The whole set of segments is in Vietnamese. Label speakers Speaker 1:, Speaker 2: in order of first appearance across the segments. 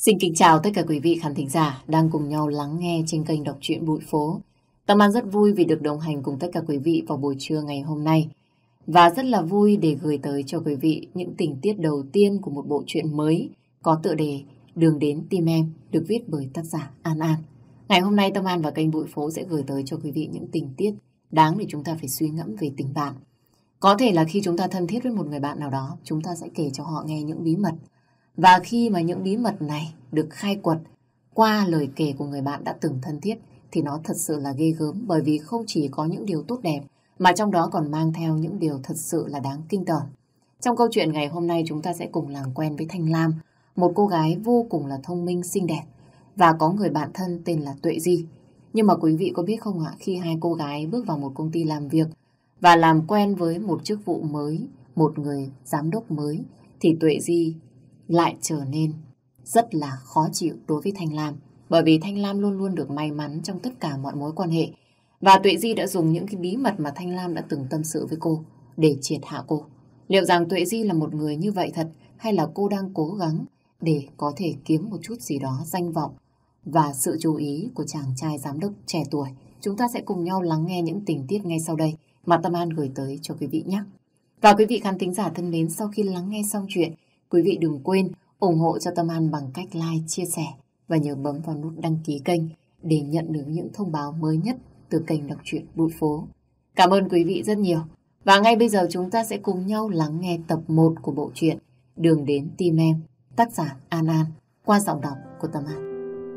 Speaker 1: Xin kính chào tất cả quý vị khán thính giả đang cùng nhau lắng nghe trên kênh đọc truyện Bụi Phố. Tâm An rất vui vì được đồng hành cùng tất cả quý vị vào buổi trưa ngày hôm nay. Và rất là vui để gửi tới cho quý vị những tình tiết đầu tiên của một bộ truyện mới có tựa đề Đường đến tim em, được viết bởi tác giả An An. Ngày hôm nay Tâm An và kênh Bụi Phố sẽ gửi tới cho quý vị những tình tiết đáng để chúng ta phải suy ngẫm về tình bạn. Có thể là khi chúng ta thân thiết với một người bạn nào đó, chúng ta sẽ kể cho họ nghe những bí mật. Và khi mà những bí mật này được khai quật qua lời kể của người bạn đã từng thân thiết thì nó thật sự là ghê gớm, bởi vì không chỉ có những điều tốt đẹp mà trong đó còn mang theo những điều thật sự là đáng kinh tởm. Trong câu chuyện ngày hôm nay chúng ta sẽ cùng làm quen với Thanh Lam, một cô gái vô cùng là thông minh, xinh đẹp và có người bạn thân tên là Tuệ Di. Nhưng mà quý vị có biết không ạ, khi hai cô gái bước vào một công ty làm việc và làm quen với một chức vụ mới, một người giám đốc mới, thì Tuệ Di lại trở nên rất là khó chịu đối với Thanh Lam. Bởi vì Thanh Lam luôn luôn được may mắn trong tất cả mọi mối quan hệ. Và Tuệ Di đã dùng những cái bí mật mà Thanh Lam đã từng tâm sự với cô để triệt hạ cô. Liệu rằng Tuệ Di là một người như vậy thật, hay là cô đang cố gắng để có thể kiếm một chút gì đó danh vọng và sự chú ý của chàng trai giám đốc trẻ tuổi? Chúng ta sẽ cùng nhau lắng nghe những tình tiết ngay sau đây mà Tâm An gửi tới cho quý vị nhé. Và quý vị khán thính giả thân mến, sau khi lắng nghe xong chuyện, quý vị đừng quên ủng hộ cho Tâm An bằng cách like, chia sẻ và nhớ bấm vào nút đăng ký kênh để nhận được những thông báo mới nhất từ kênh đọc truyện Bụi Phố. Cảm ơn quý vị rất nhiều. Và ngay bây giờ chúng ta sẽ cùng nhau lắng nghe tập 1 của bộ truyện Đường đến tim em, tác giả An An, qua giọng đọc của Tâm An.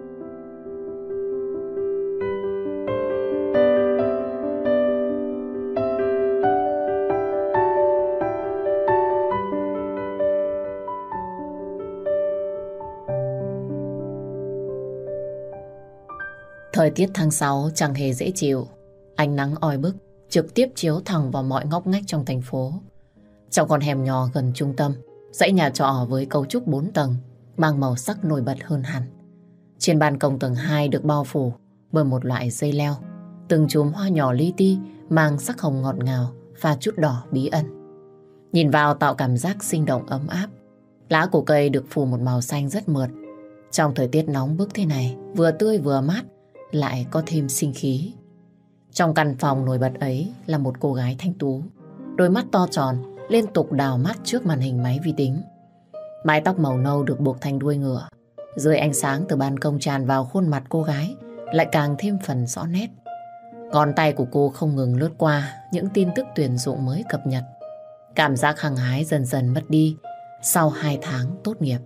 Speaker 1: Thời tiết tháng 6 chẳng hề dễ chịu. Ánh nắng oi bức trực tiếp chiếu thẳng vào mọi ngóc ngách trong thành phố. Trong con hẻm nhỏ gần trung tâm, dãy nhà trọ với cấu trúc 4 tầng mang màu sắc nổi bật hơn hẳn. Trên ban công tầng 2 được bao phủ bởi một loại dây leo, từng chùm hoa nhỏ li ti mang sắc hồng ngọt ngào pha chút đỏ bí ẩn. Nhìn vào tạo cảm giác sinh động ấm áp. Lá của cây được phủ một màu xanh rất mượt. Trong thời tiết nóng bức thế này, vừa tươi vừa mát, lại có thêm sinh khí. Trong căn phòng nổi bật ấy là một cô gái thanh tú, đôi mắt to tròn liên tục đào mắt trước màn hình máy vi tính. Mái tóc màu nâu được buộc thành đuôi ngựa, dưới ánh sáng từ ban công tràn vào khuôn mặt cô gái lại càng thêm phần rõ nét. Ngón tay của cô không ngừng lướt qua những tin tức tuyển dụng mới cập nhật. Cảm giác hăng hái dần dần mất đi sau 2 tháng tốt nghiệp.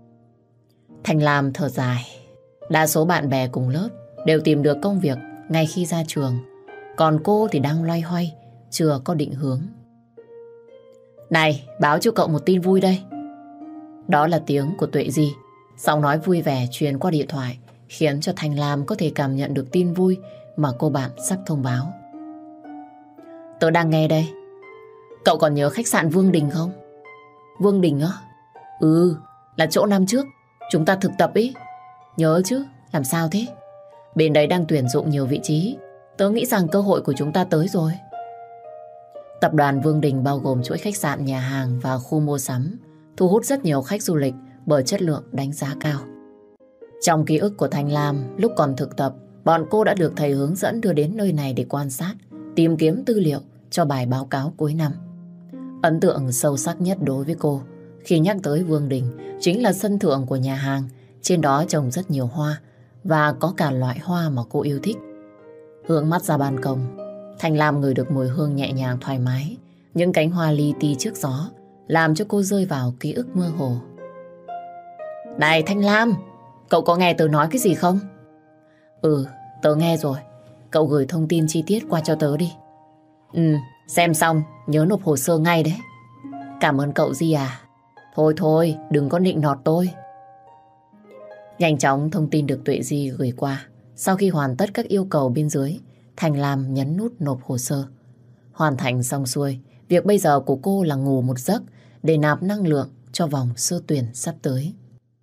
Speaker 1: Thanh Lam thở dài. Đa số bạn bè cùng lớp đều tìm được công việc ngay khi ra trường, còn cô thì đang loay hoay, chưa có định hướng. Này, báo cho cậu một tin vui đây. Đó là tiếng của Tuệ Di. Giọng nói vui vẻ truyền qua điện thoại khiến cho Thanh Lam có thể cảm nhận được tin vui mà cô bạn sắp thông báo. Tớ đang nghe đây. Cậu còn nhớ khách sạn Vương Đình không? Vương Đình á? Ừ, là chỗ năm trước chúng ta thực tập ý. Nhớ chứ, làm sao thế? Bên đấy đang tuyển dụng nhiều vị trí. Tớ nghĩ rằng cơ hội của chúng ta tới rồi. Tập đoàn Vương Đình bao gồm chuỗi khách sạn, nhà hàng và khu mua sắm, thu hút rất nhiều khách du lịch bởi chất lượng đánh giá cao. Trong ký ức của Thanh Lam, lúc còn thực tập, bọn cô đã được thầy hướng dẫn đưa đến nơi này để quan sát, tìm kiếm tư liệu cho bài báo cáo cuối năm. Ấn tượng sâu sắc nhất đối với cô khi nhắc tới Vương Đình chính là sân thượng của nhà hàng. Trên đó trồng rất nhiều hoa và có cả loại hoa mà cô yêu thích. Hướng mắt ra ban công, Thanh Lam ngửi được mùi hương nhẹ nhàng thoải mái. Những cánh hoa li ti trước gió làm cho cô rơi vào ký ức mơ hồ. Này Thanh Lam, cậu có nghe tớ nói cái gì không? Ừ, tớ nghe rồi. Cậu gửi thông tin chi tiết qua cho tớ đi. Ừ, xem xong nhớ nộp hồ sơ ngay đấy. Cảm ơn cậu Di à. Thôi thôi, đừng có nịnh nọt tôi. Nhanh chóng thông tin được Tuệ Di gửi qua. Sau khi hoàn tất các yêu cầu bên dưới, Thanh Lam nhấn nút nộp hồ sơ. Hoàn thành xong xuôi, việc bây giờ của cô là ngủ một giấc để nạp năng lượng cho vòng sơ tuyển sắp tới.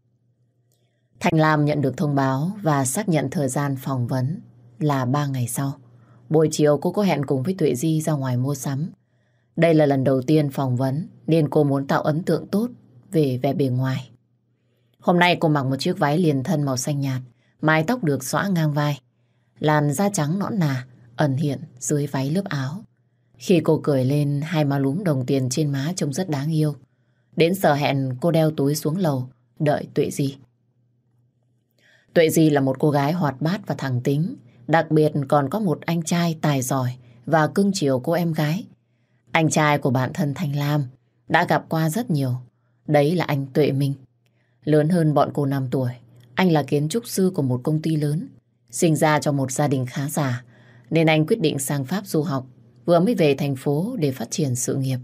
Speaker 1: Thanh Lam nhận được thông báo và xác nhận thời gian phỏng vấn là 3 ngày sau. Buổi chiều cô có hẹn cùng với Tuệ Di ra ngoài mua sắm. Đây là lần đầu tiên phỏng vấn nên cô muốn tạo ấn tượng tốt về vẻ bề ngoài. Hôm nay cô mặc một chiếc váy liền thân màu xanh nhạt, mái tóc được xõa ngang vai, làn da trắng nõn nà ẩn hiện dưới váy lớp áo. Khi cô cười lên, hai má lúm đồng tiền trên má trông rất đáng yêu. Đến giờ hẹn cô đeo túi xuống lầu đợi Tuệ Di. Tuệ Di là một cô gái hoạt bát và thẳng tính, đặc biệt còn có một anh trai tài giỏi và cưng chiều cô em gái. Anh trai của bạn thân Thanh Lam đã gặp qua rất nhiều. Đấy là anh Tuệ Minh. Lớn hơn bọn cô 5 tuổi, anh là kiến trúc sư của một công ty lớn. Sinh ra trong một gia đình khá giả, nên anh quyết định sang Pháp du học, vừa mới về thành phố để phát triển sự nghiệp.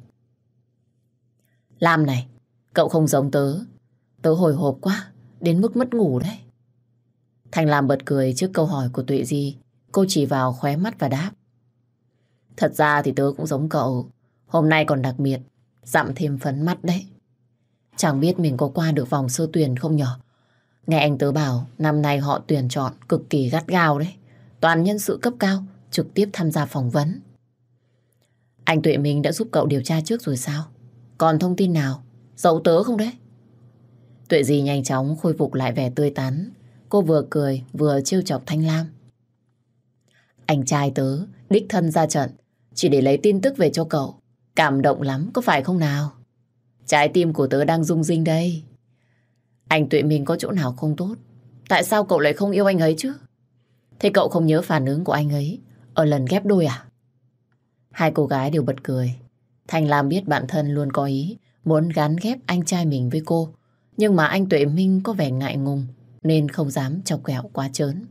Speaker 1: Lam này, cậu không giống tớ. Tớ hồi hộp quá, đến mức mất ngủ đấy. Thanh Lam bật cười trước câu hỏi của Tuệ Di. Cô chỉ vào khóe mắt và đáp. Thật ra thì tớ cũng giống cậu. Hôm nay còn đặc biệt, dặm thêm phấn mắt đấy. Chẳng biết mình có qua được vòng sơ tuyển không nhở? Nghe anh tớ bảo năm nay họ tuyển chọn cực kỳ gắt gao đấy. Toàn nhân sự cấp cao trực tiếp tham gia phỏng vấn. Anh Tuệ Minh đã giúp cậu điều tra trước rồi sao? Còn thông tin nào giấu tớ không đấy? Tuệ Di nhanh chóng khôi phục lại vẻ tươi tắn. Cô vừa cười vừa trêu chọc Thanh Lam. Anh trai tớ đích thân ra trận chỉ để lấy tin tức về cho cậu. Cảm động lắm có phải không nào? Trái tim của tớ đang rung rinh đây. Anh Tuệ Minh có chỗ nào không tốt? Tại sao cậu lại không yêu anh ấy chứ? Thế cậu không nhớ phản ứng của anh ấy ở lần ghép đôi à? Hai cô gái đều bật cười. Thanh Lam biết bạn thân luôn có ý muốn gán ghép anh trai mình với cô. Nhưng mà anh Tuệ Minh có vẻ ngại ngùng nên không dám chọc ghẹo quá trớn.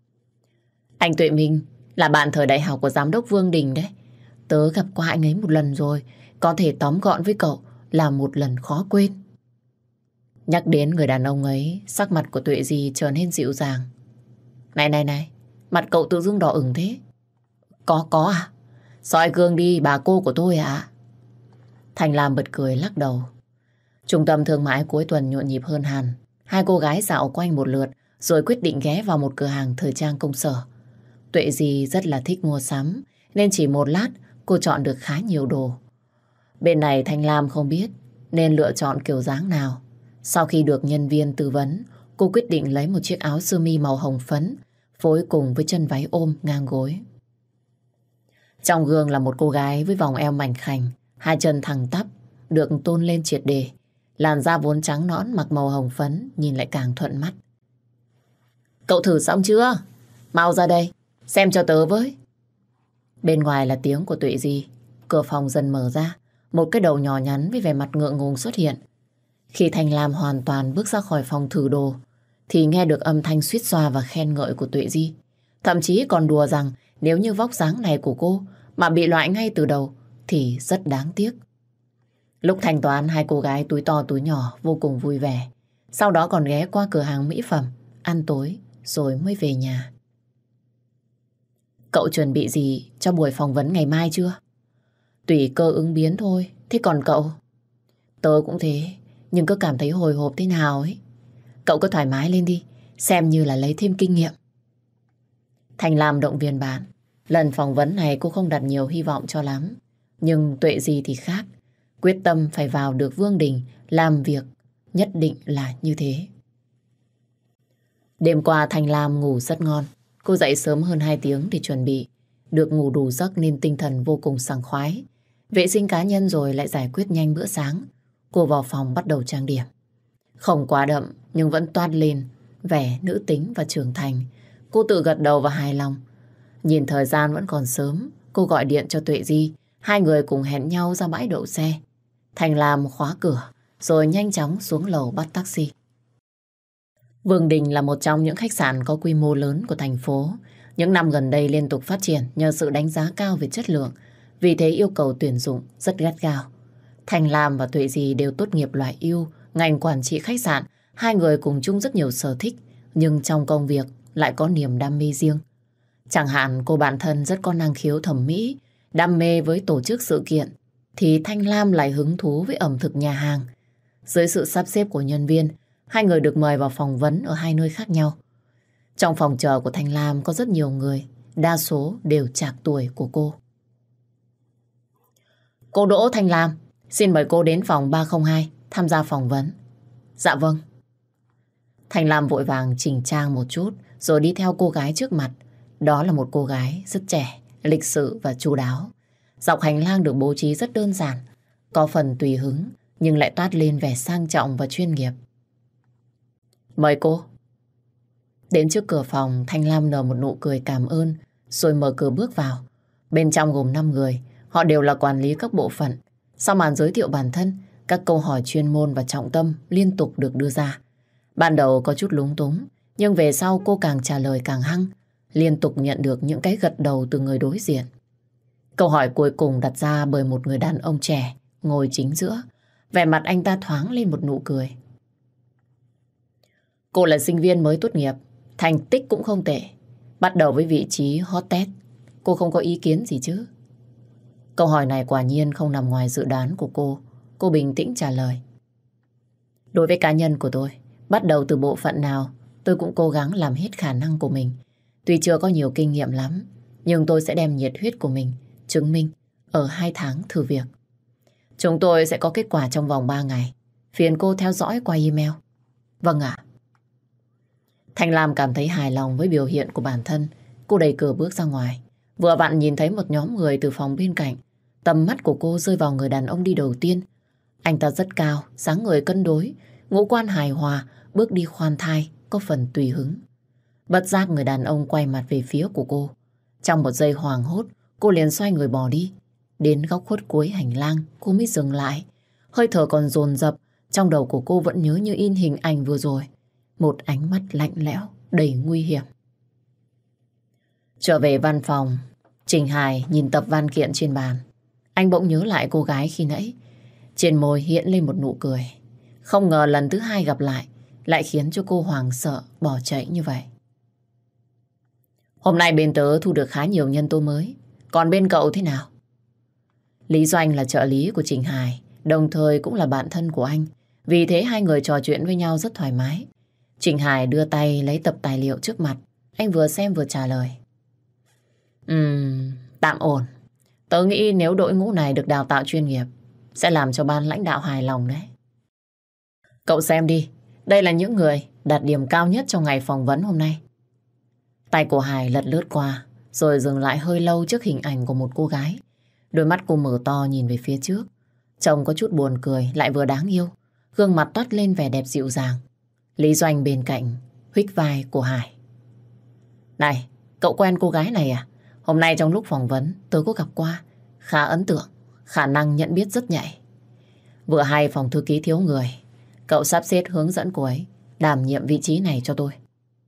Speaker 1: Anh Tuệ Minh là bạn thời đại học của giám đốc Vương Đình đấy. Tớ gặp qua anh ấy một lần rồi. Có thể tóm gọn với cậu là một lần khó quên. Nhắc đến người đàn ông ấy, sắc mặt của Tuệ Di trở nên dịu dàng. Này, mặt cậu tự dưng đỏ ửng thế. Có à? Soi gương đi, bà cô của tôi à? Thành Lam bật cười lắc đầu. Trung tâm thương mại cuối tuần nhộn nhịp hơn hẳn. Hai cô gái dạo quanh một lượt rồi quyết định ghé vào một cửa hàng thời trang công sở. Tuệ Di rất là thích mua sắm nên chỉ một lát cô chọn được khá nhiều đồ. Bên này Thanh Lam không biết nên lựa chọn kiểu dáng nào. Sau khi được nhân viên tư vấn, cô quyết định lấy một chiếc áo sơ mi màu hồng phấn phối cùng với chân váy ôm ngang gối. Trong gương là một cô gái với vòng eo mảnh khảnh, hai chân thẳng tắp, được tôn lên triệt để. Làn da vốn trắng nõn mặc màu hồng phấn nhìn lại càng thuận mắt. Cậu thử xong chưa? Mau ra đây, xem cho tớ với. Bên ngoài là tiếng của Tuệ Di. Cửa phòng dần mở ra, một cái đầu nhỏ nhắn với vẻ mặt ngượng ngùng xuất hiện. Khi Thanh Lam hoàn toàn bước ra khỏi phòng thử đồ, thì nghe được âm thanh suýt xoa và khen ngợi của Tuệ Di. Thậm chí còn đùa rằng nếu như vóc dáng này của cô mà bị loại ngay từ đầu thì rất đáng tiếc. Lúc thanh toán, hai cô gái túi to túi nhỏ vô cùng vui vẻ. Sau đó còn ghé qua cửa hàng mỹ phẩm, ăn tối rồi mới về nhà. Cậu chuẩn bị gì cho buổi phỏng vấn ngày mai chưa? Tùy cơ ứng biến thôi. Thế còn cậu? Tớ cũng thế, nhưng cứ cảm thấy hồi hộp thế nào ấy. Cậu cứ thoải mái lên đi, xem như là lấy thêm kinh nghiệm. Thành Lam động viên bạn. Lần phỏng vấn này cô không đặt nhiều hy vọng cho lắm. Nhưng Tuệ Di thì khác. Quyết tâm phải vào được Vương Đình làm việc, nhất định là như thế. Đêm qua Thành Lam ngủ rất ngon. Cô dậy sớm hơn 2 tiếng để chuẩn bị. Được ngủ đủ giấc nên tinh thần vô cùng sảng khoái. Vệ sinh cá nhân rồi lại giải quyết nhanh bữa sáng. Cô vào phòng bắt đầu trang điểm. Không quá đậm nhưng vẫn toát lên vẻ nữ tính và trưởng thành. Cô tự gật đầu và hài lòng. Nhìn thời gian vẫn còn sớm, cô gọi điện cho Tuệ Di. Hai người cùng hẹn nhau ra bãi đậu xe. Thành Lam khóa cửa rồi nhanh chóng xuống lầu bắt taxi. Vương Đình là một trong những khách sạn có quy mô lớn của thành phố. Những năm gần đây liên tục phát triển nhờ sự đánh giá cao về chất lượng. Vì thế yêu cầu tuyển dụng rất gắt gao. Thành Lam và Tuệ Di đều tốt nghiệp loại ưu, ngành quản trị khách sạn. Hai người cùng chung rất nhiều sở thích, nhưng trong công việc lại có niềm đam mê riêng. Chẳng hạn cô bạn thân rất có năng khiếu thẩm mỹ, đam mê với tổ chức sự kiện, thì Thanh Lam lại hứng thú với ẩm thực nhà hàng. Dưới sự sắp xếp của nhân viên, hai người được mời vào phỏng vấn ở hai nơi khác nhau. Trong phòng chờ của Thanh Lam có rất nhiều người, đa số đều trạc tuổi của cô. Cô Đỗ Thanh Lam, xin mời cô đến phòng 302 tham gia phỏng vấn. Dạ vâng. Thành Lam vội vàng chỉnh trang một chút rồi đi theo cô gái trước mặt. Đó là một cô gái rất trẻ, lịch sự và chu đáo. Dọc hành lang được bố trí rất đơn giản, có phần tùy hứng nhưng lại toát lên vẻ sang trọng và chuyên nghiệp. Mời cô. Đến trước cửa phòng, Thanh Lam nở một nụ cười cảm ơn rồi mở cửa bước vào. Bên trong gồm 5 người, họ đều là quản lý các bộ phận. Sau màn giới thiệu bản thân, các câu hỏi chuyên môn và trọng tâm liên tục được đưa ra. Ban đầu có chút lúng túng, nhưng về sau cô càng trả lời càng hăng, liên tục nhận được những cái gật đầu từ người đối diện. Câu hỏi cuối cùng đặt ra bởi một người đàn ông trẻ ngồi chính giữa. Vẻ mặt anh ta thoáng lên một nụ cười. Cô là sinh viên mới tốt nghiệp, thành tích cũng không tệ. Bắt đầu với vị trí hot test. Cô không có ý kiến gì chứ? Câu hỏi này quả nhiên không nằm ngoài dự đoán của cô. Cô bình tĩnh trả lời. Đối với cá nhân của tôi, bắt đầu từ bộ phận nào, tôi cũng cố gắng làm hết khả năng của mình. Tuy chưa có nhiều kinh nghiệm lắm, nhưng tôi sẽ đem nhiệt huyết của mình chứng minh ở 2 tháng thử việc. Chúng tôi sẽ có kết quả trong vòng 3 ngày. Phiền cô theo dõi qua email. Vâng ạ. Thanh Lam cảm thấy hài lòng với biểu hiện của bản thân. Cô đẩy cửa bước ra ngoài. Vừa vặn nhìn thấy một nhóm người từ phòng bên cạnh. Tầm mắt của cô rơi vào người đàn ông đi đầu tiên. Anh ta rất cao, dáng người cân đối, ngũ quan hài hòa, bước đi khoan thai, có phần tùy hứng. Bất giác người đàn ông quay mặt về phía của cô. Trong một giây hoảng hốt, cô liền xoay người bỏ đi. Đến góc khuất cuối hành lang, cô mới dừng lại. Hơi thở còn dồn dập, trong đầu của cô vẫn nhớ như in hình ảnh vừa rồi. Một ánh mắt lạnh lẽo, đầy nguy hiểm. Trở về văn phòng, Trình Hải nhìn tập văn kiện trên bàn. Anh bỗng nhớ lại cô gái khi nãy. Trên môi hiện lên một nụ cười. Không ngờ lần thứ 2 gặp lại khiến cho cô hoảng sợ bỏ chạy như vậy. Hôm nay bên tớ thu được khá nhiều nhân tố mới. Còn bên cậu thế nào? Lý Doanh là trợ lý của Trình Hải, đồng thời cũng là bạn thân của anh. Vì thế hai người trò chuyện với nhau rất thoải mái. Trình Hải đưa tay lấy tập tài liệu trước mặt. Anh vừa xem vừa trả lời. Tạm ổn. Tớ nghĩ nếu đội ngũ này được đào tạo chuyên nghiệp sẽ làm cho ban lãnh đạo hài lòng đấy. Cậu xem đi. Đây là những người đạt điểm cao nhất trong ngày phỏng vấn hôm nay. Tay của Hải lật lướt qua rồi dừng lại hơi lâu trước hình ảnh của một cô gái. Đôi mắt cô mở to nhìn về phía trước. Trông có chút buồn cười lại vừa đáng yêu. Gương mặt toát lên vẻ đẹp dịu dàng. Lý Doanh bên cạnh huých vai của Hải. Này, cậu quen cô gái này à? Hôm nay trong lúc phỏng vấn tôi có gặp qua. Khá ấn tượng, khả năng nhận biết rất nhạy. Vừa hay phòng thư ký thiếu người, cậu sắp xếp hướng dẫn cô ấy đảm nhiệm vị trí này cho tôi.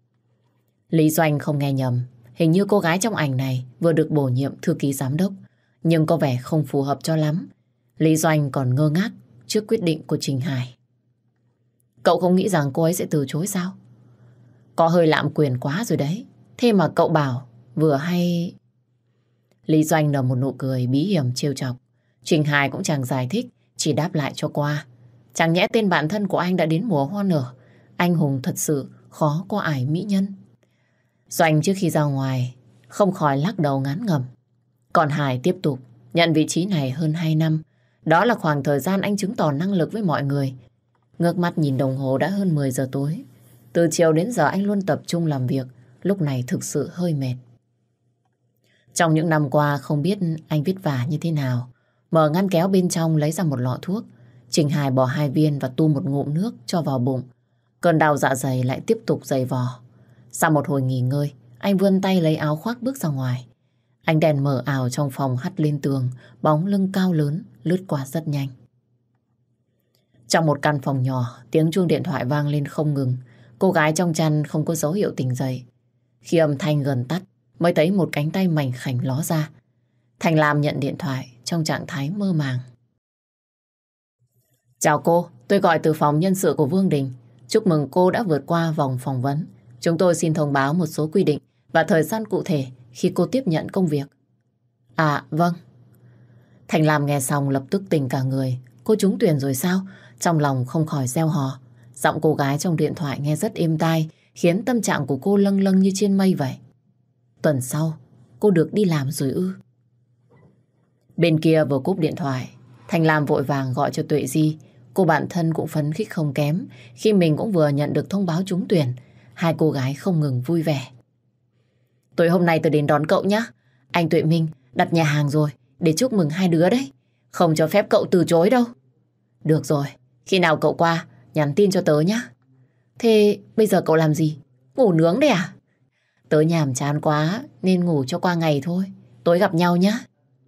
Speaker 1: Lý Doanh không nghe nhầm. Hình như cô gái trong ảnh này vừa được bổ nhiệm thư ký giám đốc, nhưng có vẻ không phù hợp cho lắm. Lý Doanh còn ngơ ngác trước quyết định của Trình Hải. Cậu không nghĩ rằng cô ấy sẽ từ chối sao? Có hơi lạm quyền quá rồi đấy. Thế mà cậu bảo vừa hay... Lý Doanh nở một nụ cười bí hiểm trêu chọc. Trình Hải cũng chẳng giải thích, chỉ đáp lại cho qua. Chẳng nhẽ tên bạn thân của anh đã đến mùa hoa nở. Anh hùng thật sự khó có ải mỹ nhân. Doanh trước khi ra ngoài không khỏi lắc đầu ngán ngẩm. Còn Hải tiếp tục nhận vị trí này hơn 2 năm. Đó là khoảng thời gian anh chứng tỏ năng lực với mọi người. Ngước mắt nhìn đồng hồ đã hơn 10 giờ tối. Từ chiều đến giờ anh luôn tập trung làm việc. Lúc này thực sự hơi mệt. Trong những năm qua không biết anh vất vả như thế nào. Mở ngăn kéo bên trong lấy ra một lọ thuốc. Trình Hải bỏ 2 viên và tu một ngụm nước cho vào bụng. Cơn đau dạ dày lại tiếp tục dày vò. Sau một hồi nghỉ ngơi, anh vươn tay lấy áo khoác bước ra ngoài. Ánh đèn mờ ảo trong phòng hắt lên tường, bóng lưng cao lớn lướt qua rất nhanh. Trong một căn phòng nhỏ, tiếng chuông điện thoại vang lên không ngừng. Cô gái trong chăn không có dấu hiệu tỉnh dậy. Khi âm thanh gần tắt, mới thấy một cánh tay mảnh khảnh ló ra. Thành Lam nhận điện thoại trong trạng thái mơ màng. Chào cô, tôi gọi từ phòng nhân sự của Vương Đình. Chúc mừng cô đã vượt qua vòng phỏng vấn. Chúng tôi xin thông báo một số quy định và thời gian cụ thể khi cô tiếp nhận công việc. À, vâng. Thành Lam nghe xong lập tức tỉnh cả người. Cô trúng tuyển rồi sao? Trong lòng không khỏi reo hò. Giọng cô gái trong điện thoại nghe rất êm tai, khiến tâm trạng của cô lâng lâng như trên mây vậy. Tuần sau, cô được đi làm rồi ư? Bên kia vừa cúp điện thoại, Thành Lam vội vàng gọi cho Tuệ Di. cô bạn thân cũng phấn khích không kém khi mình cũng vừa nhận được thông báo trúng tuyển. Hai cô gái không ngừng vui vẻ. Tối hôm nay tôi đến đón cậu nhé. Anh Tuệ Minh đặt nhà hàng rồi để chúc mừng hai đứa đấy. Không cho phép cậu từ chối đâu. Được rồi, khi nào cậu qua nhắn tin cho tớ nhé. Thế bây giờ cậu làm gì? Ngủ nướng đấy à? Tớ nhàm chán quá nên ngủ cho qua ngày thôi. Tối gặp nhau nhé.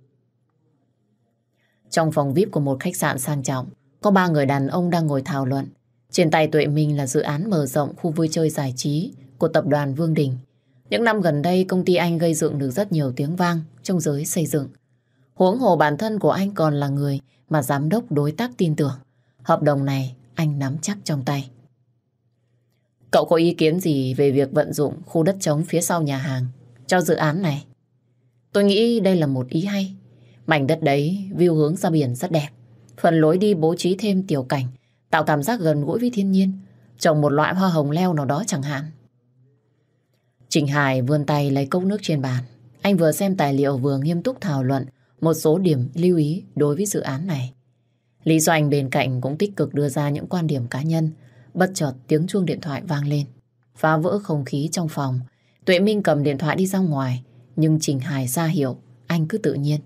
Speaker 1: Trong phòng VIP của một khách sạn sang trọng, có ba người đàn ông đang ngồi thảo luận. Trên tay Tuệ Minh là dự án mở rộng khu vui chơi giải trí của tập đoàn Vương Đình. Những năm gần đây, công ty anh gây dựng được rất nhiều tiếng vang trong giới xây dựng. Huống hồ bản thân của anh còn là người mà giám đốc đối tác tin tưởng. Hợp đồng này anh nắm chắc trong tay. Cậu có ý kiến gì về việc vận dụng khu đất trống phía sau nhà hàng cho dự án này? Tôi nghĩ đây là một ý hay. Mảnh đất đấy view hướng ra biển rất đẹp. Phần lối đi bố trí thêm tiểu cảnh, tạo cảm giác gần gũi với thiên nhiên. Trồng một loại hoa hồng leo nào đó chẳng hạn. Trình Hải vươn tay lấy cốc nước trên bàn. Anh vừa xem tài liệu vừa nghiêm túc thảo luận một số điểm lưu ý đối với dự án này. Lý Doanh bên cạnh cũng tích cực đưa ra những quan điểm cá nhân. Bất chợt tiếng chuông điện thoại vang lên, phá vỡ không khí trong phòng. Tuệ Minh cầm điện thoại đi ra ngoài, nhưng Trình Hải ra hiệu anh cứ tự nhiên.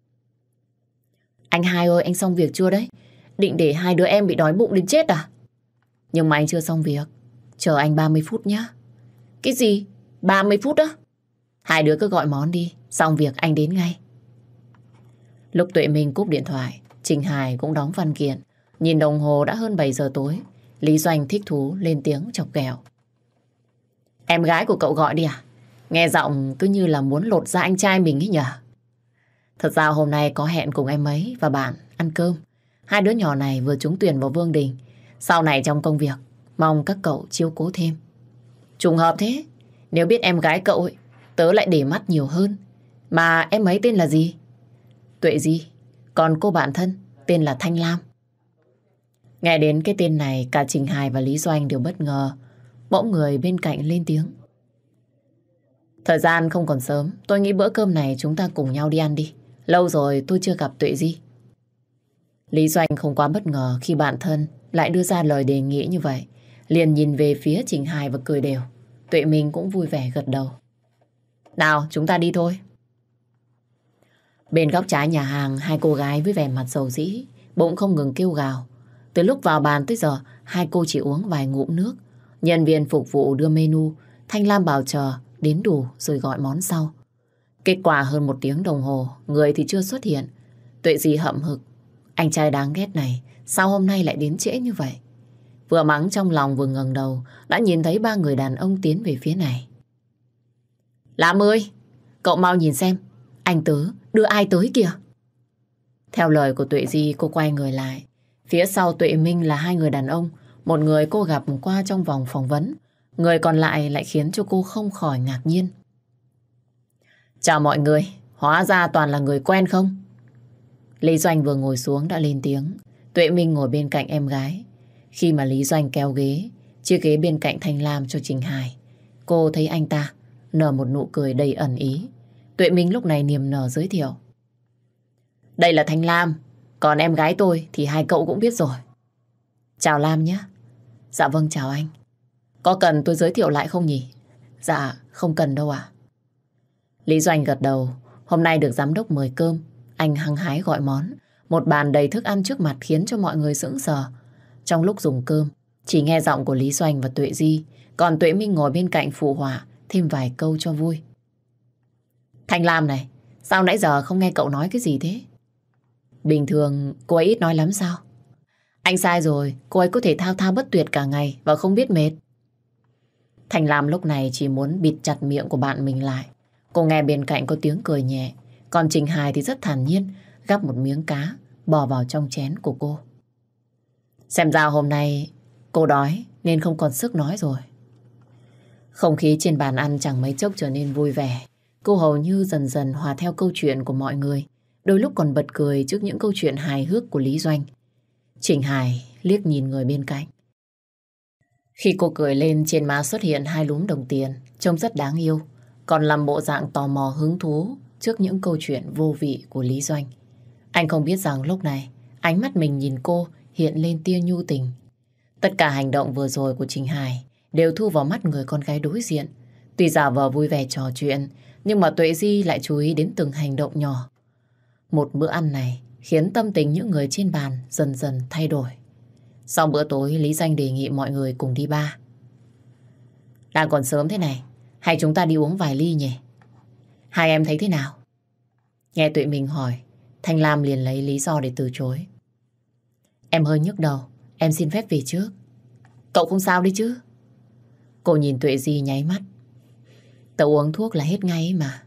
Speaker 1: Anh Hai ơi, anh xong việc chưa đấy? Định để hai đứa em bị đói bụng đến chết à? Nhưng mà anh chưa xong việc. Chờ anh 30 phút nhé. Cái gì? 30 phút á? Hai đứa cứ gọi món đi, xong việc anh đến ngay. Lúc Tuệ Minh cúp điện thoại, Trình Hải cũng đóng văn kiện. Nhìn đồng hồ đã hơn 7 giờ tối. Lý Doanh thích thú lên tiếng chọc ghẹo. Em gái của cậu gọi đi à? Nghe giọng cứ như là muốn lột da anh trai mình ấy nhở? Thật ra hôm nay có hẹn cùng em ấy và bạn ăn cơm. Hai đứa nhỏ này vừa trúng tuyển vào Vương Đình. Sau này trong công việc, mong các cậu chiếu cố thêm. Trùng hợp thế. Nếu biết em gái cậu ấy, tớ lại để mắt nhiều hơn. Mà em ấy tên là gì? Tuệ Di. Còn cô bạn thân tên là Thanh Lam. Nghe đến cái tên này, cả Trình Hải và Lý Doanh đều bất ngờ. Bỗng người bên cạnh lên tiếng. Thời gian không còn sớm, tôi nghĩ bữa cơm này chúng ta cùng nhau đi ăn đi. Lâu rồi tôi chưa gặp Tuệ Di. Lý Doanh không quá bất ngờ khi bạn thân lại đưa ra lời đề nghị như vậy. Liền nhìn về phía Trình Hải và cười đều. Tuệ Minh cũng vui vẻ gật đầu. Nào, chúng ta đi thôi. Bên góc trái nhà hàng, hai cô gái với vẻ mặt rầu rĩ, bụng không ngừng kêu gào. Từ lúc vào bàn tới giờ, hai cô chỉ uống vài ngụm nước. Nhân viên phục vụ đưa menu, Thanh Lam bảo chờ đến đủ rồi gọi món sau. Kết quả hơn 1 tiếng đồng hồ, người thì chưa xuất hiện. Tuệ Di hậm hực. Anh trai đáng ghét này, sao hôm nay lại đến trễ như vậy? Vừa mắng trong lòng vừa ngẩng đầu, đã nhìn thấy 3 người đàn ông tiến về phía này. Lam ơi, cậu mau nhìn xem, anh Tớ đưa ai tới kìa? Theo lời của Tuệ Di, cô quay người lại. Phía sau Tuệ Minh là 2 người đàn ông. Một người cô gặp qua trong vòng phỏng vấn, người còn lại khiến cho cô không khỏi ngạc nhiên. Chào mọi người, hóa ra toàn là người quen không? Lý Doanh vừa ngồi xuống đã lên tiếng. Tuệ Minh ngồi bên cạnh em gái. Khi mà Lý Doanh kéo ghế, chiếc ghế bên cạnh Thanh Lam cho Trình Hải, cô thấy anh ta nở một nụ cười đầy ẩn ý. Tuệ Minh lúc này niềm nở giới thiệu. Đây là Thanh Lam, còn em gái tôi thì hai cậu cũng biết rồi. Chào Lam nhé. Dạ vâng, chào anh. Có cần tôi giới thiệu lại không nhỉ? Dạ, không cần đâu ạ. Lý Doanh gật đầu. Hôm nay được giám đốc mời cơm, anh hăng hái gọi món. Một bàn đầy thức ăn trước mặt khiến cho mọi người sững sờ. Trong lúc dùng cơm, chỉ nghe giọng của Lý Doanh và Tuệ Di, còn Tuệ Minh ngồi bên cạnh phụ họa thêm vài câu cho vui. Thanh Lam này, sao nãy giờ không nghe cậu nói cái gì thế? Bình thường cô ấy ít nói lắm sao? Anh sai rồi, cô ấy có thể thao thao bất tuyệt cả ngày và không biết mệt. Thanh Lam lúc này chỉ muốn bịt chặt miệng của bạn mình lại. Cô nghe bên cạnh có tiếng cười nhẹ, còn Trình Hải thì rất thản nhiên gắp một miếng cá bỏ vào trong chén của cô. Xem ra hôm nay cô đói nên không còn sức nói rồi. Không khí trên bàn ăn chẳng mấy chốc trở nên vui vẻ. Cô hầu như dần dần hòa theo câu chuyện của mọi người, đôi lúc còn bật cười trước những câu chuyện hài hước của Lý Doanh. Trình Hải liếc nhìn người bên cạnh. Khi cô cười lên, trên má xuất hiện 2 lúm đồng tiền, trông rất đáng yêu, còn làm bộ dạng tò mò hứng thú trước những câu chuyện vô vị của Lý Doanh. Anh không biết rằng lúc này ánh mắt mình nhìn cô hiện lên tia nhu tình. Tất cả hành động vừa rồi của Trình Hải đều thu vào mắt người con gái đối diện. Tuy giả vờ vui vẻ trò chuyện, nhưng mà Tuệ Di lại chú ý đến từng hành động nhỏ. Một bữa ăn này khiến tâm tình những người trên bàn dần dần thay đổi. Sau bữa tối, Lý Danh đề nghị mọi người cùng đi bar. Đang còn sớm thế này, hay chúng ta đi uống vài ly nhỉ? Hai em thấy thế nào? Nghe Tuệ Minh hỏi, Thanh Lam liền lấy lý do để từ chối. Em hơi nhức đầu, em xin phép về trước. Cậu không sao đi chứ? Cô nhìn Tuệ Di nháy mắt. Tớ uống thuốc là hết ngay ấy mà.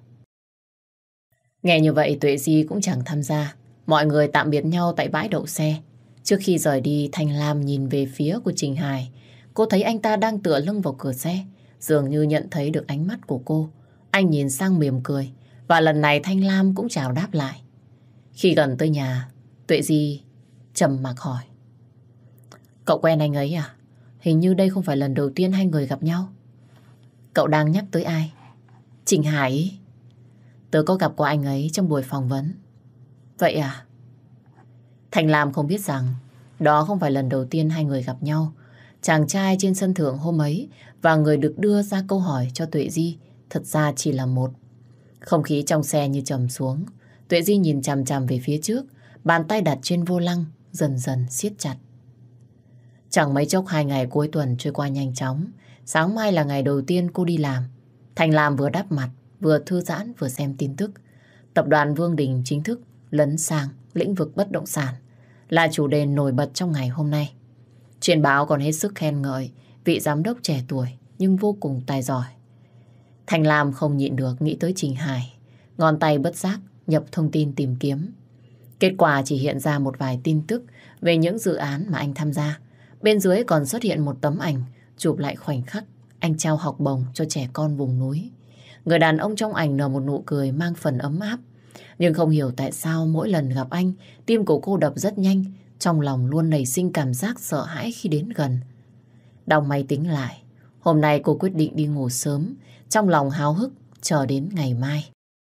Speaker 1: Nghe như vậy Tuệ Di cũng chẳng tham gia. Mọi người tạm biệt nhau tại bãi đậu xe. Trước khi rời đi, Thanh Lam nhìn về phía của Trình Hải. Cô thấy anh ta đang tựa lưng vào cửa xe, dường như nhận thấy được ánh mắt của cô. Anh nhìn sang mỉm cười, và lần này Thanh Lam cũng chào đáp lại. Khi gần tới nhà, Tuệ Di trầm mặc hỏi. Cậu quen anh ấy à? Hình như đây không phải lần đầu tiên hai người gặp nhau. Cậu đang nhắc tới ai? Trình Hải ý. Tớ có gặp qua anh ấy trong buổi phỏng vấn. Vậy à? Thanh Lam không biết rằng đó không phải lần đầu tiên hai người gặp nhau. Chàng trai trên sân thượng hôm ấy và người được đưa ra câu hỏi cho Tuệ Di thật ra chỉ là một. Không khí trong xe như trầm xuống. Tuệ Di nhìn chằm chằm về phía trước, bàn tay đặt trên vô lăng dần dần siết chặt. Chẳng mấy chốc 2 ngày cuối tuần trôi qua nhanh chóng. Sáng mai là ngày đầu tiên cô đi làm. Thanh Lam vừa đắp mặt, vừa thư giãn vừa xem tin tức. Tập đoàn Vương Đình chính thức lấn sang lĩnh vực bất động sản, là chủ đề nổi bật trong ngày hôm nay. Trên báo còn hết sức khen ngợi vị giám đốc trẻ tuổi nhưng vô cùng tài giỏi. Thanh Lam không nhịn được nghĩ tới Trình Hải, ngón tay bất giác nhập thông tin tìm kiếm. Kết quả chỉ hiện ra một vài tin tức về những dự án mà anh tham gia. Bên dưới còn xuất hiện một tấm ảnh chụp lại khoảnh khắc anh trao học bổng cho trẻ con vùng núi. Người đàn ông trong ảnh nở một nụ cười mang phần ấm áp. Nhưng không hiểu tại sao mỗi lần gặp anh, tim của cô đập rất nhanh, trong lòng luôn nảy sinh cảm giác sợ hãi khi đến gần. Đong máy tính lại, hôm nay cô quyết định đi ngủ sớm, trong lòng háo hức chờ đến ngày mai.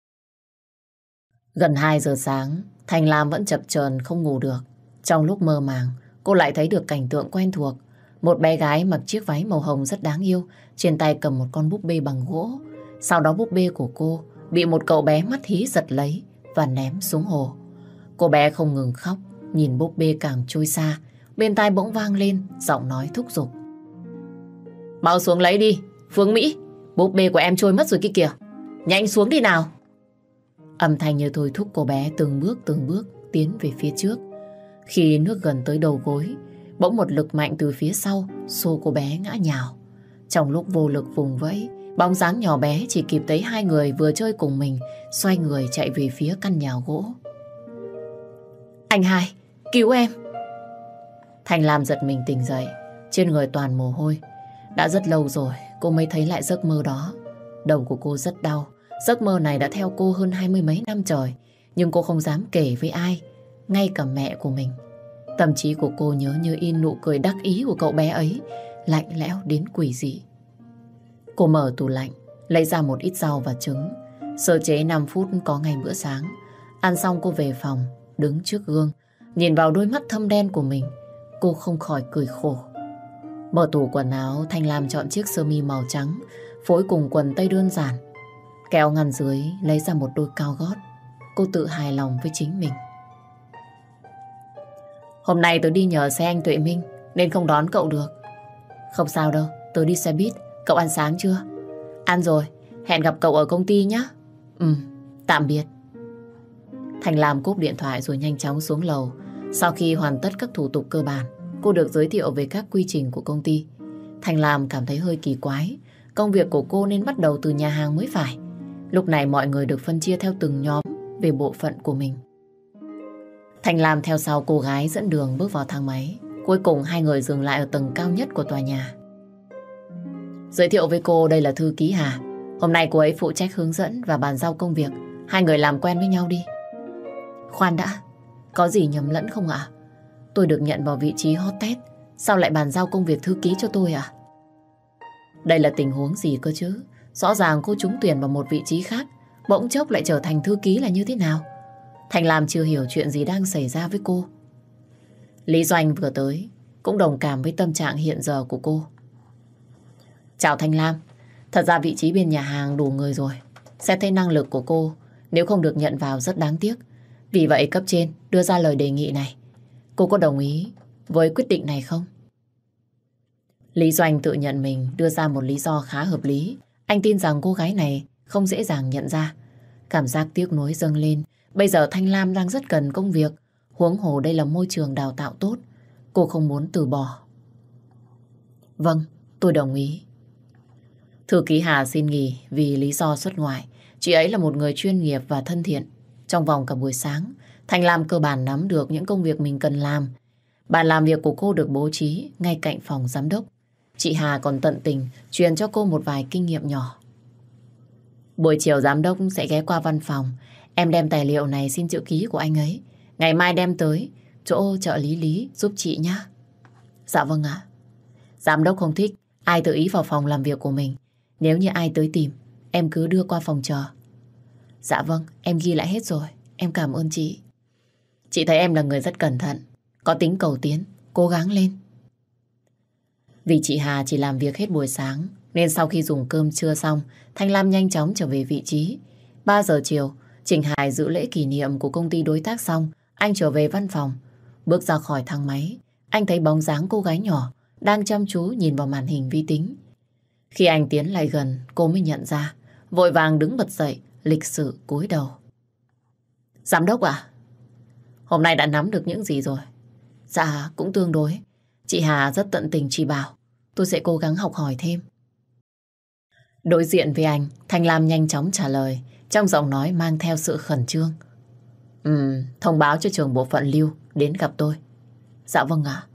Speaker 1: Gần 2 giờ sáng, Thanh Lam vẫn chập chờn không ngủ được. Trong lúc mơ màng, cô lại thấy được cảnh tượng quen thuộc. Một bé gái mặc chiếc váy màu hồng rất đáng yêu, trên tay cầm một con búp bê bằng gỗ. Sau đó búp bê của cô bị một cậu bé mắt hí giật lấy và ném xuống hồ. Cô bé không ngừng khóc, nhìn búp bê càng trôi xa. Bên tai bỗng vang lên giọng nói thúc giục. Mau xuống lấy đi, Phương Mỹ, búp bê của em trôi mất rồi kia kìa. Nhanh xuống đi nào. Âm thanh như thôi thúc cô bé từng bước tiến về phía trước. Khi nước gần tới đầu gối, bỗng một lực mạnh từ phía sau xô cô bé ngã nhào. Trong lúc vô lực vùng vẫy, bóng dáng nhỏ bé chỉ kịp thấy hai người vừa chơi cùng mình xoay người chạy về phía căn nhà gỗ. Anh Hai, cứu em! Thanh Lam giật mình tỉnh dậy, trên người toàn mồ hôi. Đã rất lâu rồi cô mới thấy lại giấc mơ đó. Đầu của cô rất đau. Giấc mơ này đã theo cô hơn 20 mấy năm trời, nhưng cô không dám kể với ai, ngay cả mẹ của mình. Tâm trí của cô nhớ như in nụ cười đắc ý của cậu bé ấy, lạnh lẽo đến quỷ dị. Cô mở tủ lạnh, lấy ra một ít rau và trứng. Sơ chế 5 phút có ngay bữa sáng. Ăn xong cô về phòng, đứng trước gương, nhìn vào đôi mắt thâm đen của mình. Cô không khỏi cười khổ. Mở tủ quần áo, Thanh Lam chọn chiếc sơ mi màu trắng, phối cùng quần tây đơn giản. Kéo ngăn dưới, lấy ra một đôi cao gót. Cô tự hài lòng với chính mình. Hôm nay tớ đi nhờ xe anh Tuệ Minh nên không đón cậu được. Không sao đâu, tớ đi xe buýt. Cậu ăn sáng chưa? Ăn rồi, hẹn gặp cậu ở công ty nhé. Tạm biệt. Thanh Lam cúp điện thoại rồi nhanh chóng xuống lầu. Sau khi hoàn tất các thủ tục cơ bản, cô được giới thiệu về các quy trình của công ty. Thanh Lam cảm thấy hơi kỳ quái. Công việc của cô nên bắt đầu từ nhà hàng mới phải. Lúc này mọi người được phân chia theo từng nhóm về bộ phận của mình. Thanh Lam theo sau cô gái dẫn đường bước vào thang máy. Cuối cùng hai người dừng lại ở tầng cao nhất của tòa nhà. Giới thiệu với cô, đây là thư ký Hà. Hôm nay cô ấy phụ trách hướng dẫn và bàn giao công việc. Hai người làm quen với nhau đi. Khoan đã, có gì nhầm lẫn không ạ? Tôi được nhận vào vị trí hot test, sao lại bàn giao công việc thư ký cho tôi ạ? Đây là tình huống gì cơ chứ? Rõ ràng cô trúng tuyển vào một vị trí khác, bỗng chốc lại trở thành thư ký là như thế nào? Thanh Lam chưa hiểu chuyện gì đang xảy ra với cô. Lý Doanh vừa tới, cũng đồng cảm với tâm trạng hiện giờ của cô. Chào Thanh Lam, thật ra vị trí bên nhà hàng đủ người rồi. Xét thấy năng lực của cô, nếu không được nhận vào rất đáng tiếc. Vì vậy cấp trên đưa ra lời đề nghị này. Cô có đồng ý với quyết định này không? Lý Doanh tự nhận mình đưa ra một lý do khá hợp lý. Anh tin rằng cô gái này không dễ dàng nhận ra. Cảm giác tiếc nuối dâng lên. Bây giờ Thanh Lam đang rất cần công việc. Huống hồ đây là môi trường đào tạo tốt. Cô không muốn từ bỏ. Vâng, tôi đồng ý. Thư ký Hà xin nghỉ vì lý do xuất ngoại. Chị ấy là một người chuyên nghiệp và thân thiện. Trong vòng cả buổi sáng, Thanh Lam cơ bản nắm được những công việc mình cần làm. Bàn làm việc của cô được bố trí ngay cạnh phòng giám đốc. Chị Hà còn tận tình truyền cho cô một vài kinh nghiệm nhỏ. Buổi chiều giám đốc sẽ ghé qua văn phòng. Em đem tài liệu này xin chữ ký của anh ấy. Ngày mai đem tới chỗ trợ lý Lý giúp chị nhé. Dạ vâng ạ. Giám đốc không thích ai tự ý vào phòng làm việc của mình. Nếu như ai tới tìm, em cứ đưa qua phòng chờ. Dạ vâng, em ghi lại hết rồi. Em cảm ơn chị. Chị thấy em là người rất cẩn thận, có tính cầu tiến, cố gắng lên. Vì chị Hà chỉ làm việc hết buổi sáng, nên sau khi dùng cơm trưa xong, Thanh Lam nhanh chóng trở về vị trí. 3 giờ chiều, Trình Hải dự lễ kỷ niệm của công ty đối tác xong, anh trở về văn phòng. Bước ra khỏi thang máy, anh thấy bóng dáng cô gái nhỏ đang chăm chú nhìn vào màn hình vi tính. Khi anh tiến lại gần, cô mới nhận ra, vội vàng đứng bật dậy, lịch sự cúi đầu. Giám đốc à? Hôm nay đã nắm được những gì rồi? Dạ, cũng tương đối. Chị Hà rất tận tình chỉ bảo. Tôi sẽ cố gắng học hỏi thêm. Đối diện với anh, Thanh Lam nhanh chóng trả lời, trong giọng nói mang theo sự khẩn trương. Thông báo cho trưởng bộ phận Lưu đến gặp tôi. Dạ vâng ạ.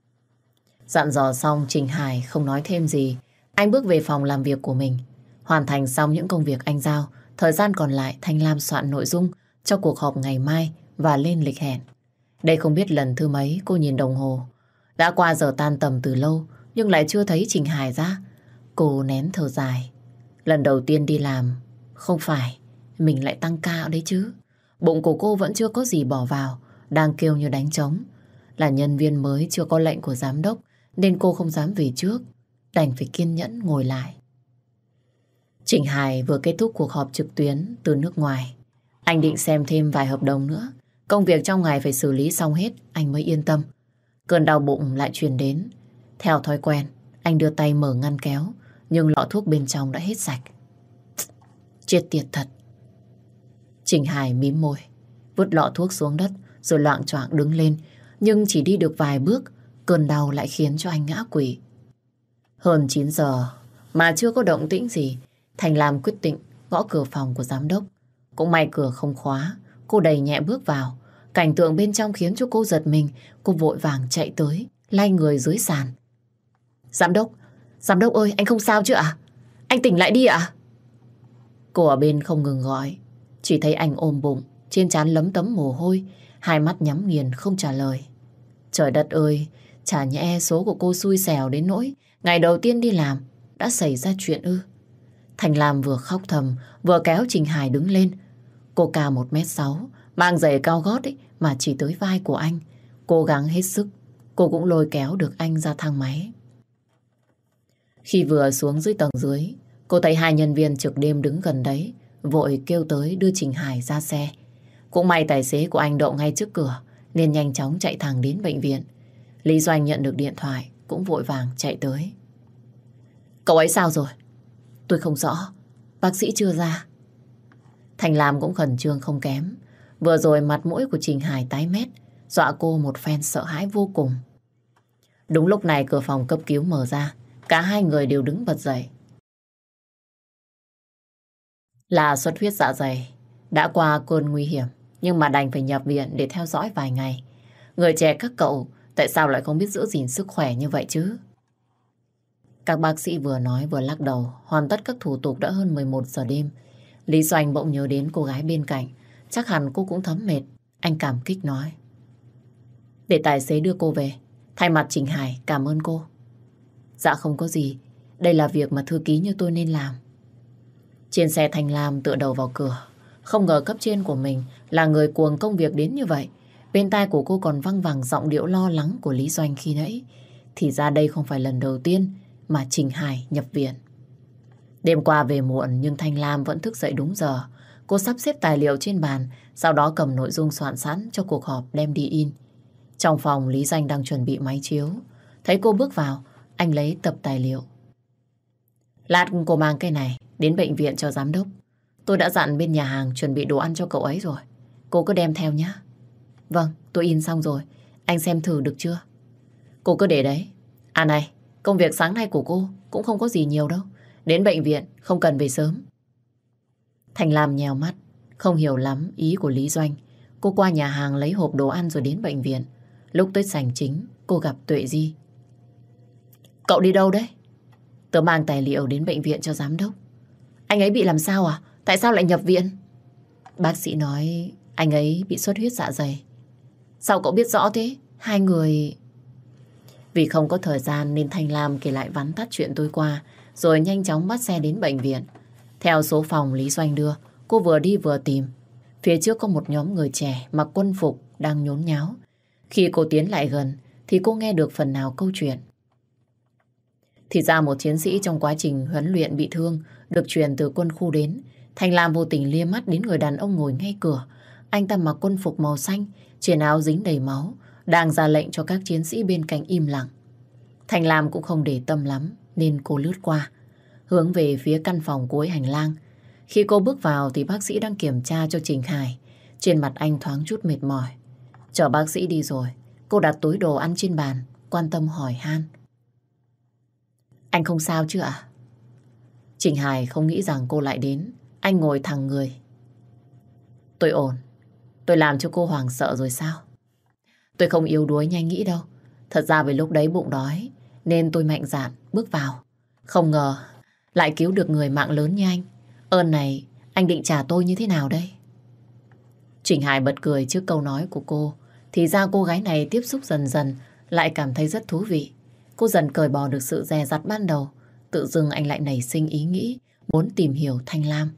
Speaker 1: Dặn dò xong, Trình Hải không nói thêm gì. Anh bước về phòng làm việc của mình. Hoàn thành xong những công việc anh giao, thời gian còn lại Thanh Lam soạn nội dung cho cuộc họp ngày mai và lên lịch hẹn. Đây không biết lần thứ mấy cô nhìn đồng hồ. Đã qua giờ tan tầm từ lâu, nhưng lại chưa thấy Trình Hải ra. Cô nén thở dài. Lần đầu tiên đi làm, không phải mình lại tăng ca đấy chứ. Bụng của cô vẫn chưa có gì bỏ vào, đang kêu như đánh trống. Là nhân viên mới chưa có lệnh của giám đốc, nên cô không dám về trước, đành phải kiên nhẫn ngồi lại. Trình Hải vừa kết thúc cuộc họp trực tuyến từ nước ngoài. Anh định xem thêm vài hợp đồng nữa. Công việc trong ngày phải xử lý xong hết, anh mới yên tâm. Cơn đau bụng lại truyền đến. Theo thói quen, anh đưa tay mở ngăn kéo, nhưng lọ thuốc bên trong đã hết sạch. Chết tiệt thật. Trình Hải mím môi, vứt lọ thuốc xuống đất, rồi loạng choạng đứng lên. Nhưng chỉ đi được vài bước, cơn đau lại khiến cho anh ngã quỵ. Hơn 9 giờ mà chưa có động tĩnh gì, Thành Lam quyết định gõ cửa phòng của giám đốc. Cũng may cửa không khóa, cô đẩy nhẹ bước vào. Cảnh tượng bên trong khiến cho cô giật mình. Cô vội vàng chạy tới, lay người dưới sàn. Giám đốc ơi, anh không sao chứ ạ? Anh tỉnh lại đi ạ? Cô ở bên không ngừng gọi. Chỉ thấy anh ôm bụng, trên trán lấm tấm mồ hôi, hai mắt nhắm nghiền không trả lời. Trời đất ơi, chả nhẽ số của cô xui xẻo đến nỗi ngày đầu tiên đi làm đã xảy ra chuyện ư? Thành Lam vừa khóc thầm, vừa kéo Trình Hải đứng lên. Cô cao 1m6, mang giày cao gót ấy, mà chỉ tới vai của anh. Cố gắng hết sức, cô cũng lôi kéo được anh ra thang máy. Khi vừa xuống dưới tầng dưới, cô thấy hai nhân viên trực đêm đứng gần đấy, vội kêu tới đưa Trình Hải ra xe. Cũng may tài xế của anh đậu ngay trước cửa, nên nhanh chóng chạy thẳng đến bệnh viện. Lý Doanh nhận được điện thoại, cũng vội vàng chạy tới. Cậu ấy sao rồi? Tôi không rõ, bác sĩ chưa ra. Thành Lam cũng khẩn trương không kém. Vừa rồi mặt mũi của Trình Hải tái mét, dọa cô một phen sợ hãi vô cùng. Đúng lúc này cửa phòng cấp cứu mở ra, cả hai người đều đứng bật dậy. Là xuất huyết dạ dày, đã qua cơn nguy hiểm, nhưng mà đành phải nhập viện để theo dõi vài ngày. Người trẻ các cậu, tại sao lại không biết giữ gìn sức khỏe như vậy chứ? Các bác sĩ vừa nói vừa lắc đầu, hoàn tất các thủ tục đã hơn 11 giờ đêm. Lý Doanh bỗng nhớ đến cô gái bên cạnh, chắc hẳn cô cũng thấm mệt. Anh cảm kích nói: để tài xế đưa cô về, thay mặt Trình Hải cảm ơn cô. Dạ không có gì, đây là việc mà thư ký như tôi nên làm. Trên xe Thanh Lam tựa đầu vào cửa, không ngờ cấp trên của mình là người cuồng công việc đến như vậy. Bên tai của cô còn văng vẳng giọng điệu lo lắng của Lý Doanh khi nãy. Thì ra đây không phải lần đầu tiên mà Trình Hải nhập viện. Đêm qua về muộn nhưng Thanh Lam vẫn thức dậy đúng giờ. Cô sắp xếp tài liệu trên bàn, sau đó cầm nội dung soạn sẵn cho cuộc họp đem đi in. Trong phòng, Lý Doanh đang chuẩn bị máy chiếu. Thấy cô bước vào, anh lấy tập tài liệu. Lát cô mang cái này đến bệnh viện cho giám đốc. Tôi đã dặn bên nhà hàng chuẩn bị đồ ăn cho cậu ấy rồi. Cô cứ đem theo nhé. Vâng, tôi in xong rồi. Anh xem thử được chưa? Cô cứ để đấy. À này, công việc sáng nay của cô cũng không có gì nhiều đâu. Đến bệnh viện không cần về sớm. Thành Lam nhèo mắt, không hiểu lắm ý của Lý Doanh. Cô qua nhà hàng lấy hộp đồ ăn rồi đến bệnh viện. Lúc tới sảnh chính, cô gặp Tuệ Di. Cậu đi đâu đấy? Tớ mang tài liệu đến bệnh viện cho giám đốc. Anh ấy bị làm sao à? Tại sao lại nhập viện? Bác sĩ nói anh ấy bị xuất huyết dạ dày. Sao cậu biết rõ thế? Hai người... Vì không có thời gian nên Thanh Lam kể lại vắn tắt chuyện tối qua, rồi nhanh chóng bắt xe đến bệnh viện. Theo số phòng Lý Doanh đưa, cô vừa đi vừa tìm. Phía trước có một nhóm người trẻ mặc quân phục đang nhốn nháo. Khi cô tiến lại gần thì cô nghe được phần nào câu chuyện. Thì ra một chiến sĩ trong quá trình huấn luyện bị thương được truyền từ quân khu đến. Thanh Lam vô tình lia mắt đến người đàn ông ngồi ngay cửa. Anh ta mặc quân phục màu xanh, trên áo dính đầy máu, đang ra lệnh cho các chiến sĩ bên cạnh im lặng. Thanh Lam cũng không để tâm lắm nên cô lướt qua, hướng về phía căn phòng cuối hành lang. Khi cô bước vào thì bác sĩ đang kiểm tra cho Trình Hải. Trên mặt anh thoáng chút mệt mỏi. Chờ bác sĩ đi rồi, cô đặt túi đồ ăn trên bàn, quan tâm hỏi han. Anh không sao chứ ạ? Trình Hải không nghĩ rằng cô lại đến. Anh ngồi thẳng người. Tôi ổn. Tôi làm cho cô hoảng sợ rồi sao? Tôi không yếu đuối như anh nghĩ đâu. Thật ra vì lúc đấy bụng đói nên tôi mạnh dạn bước vào. Không ngờ lại cứu được người mạng lớn như anh. Ơn này anh định trả tôi như thế nào đây? Trình Hải bật cười trước câu nói của cô. Thì ra cô gái này tiếp xúc dần dần lại cảm thấy rất thú vị. Cô dần cởi bỏ được sự dè dặt ban đầu. Tự dưng anh lại nảy sinh ý nghĩ muốn tìm hiểu Thanh Lam.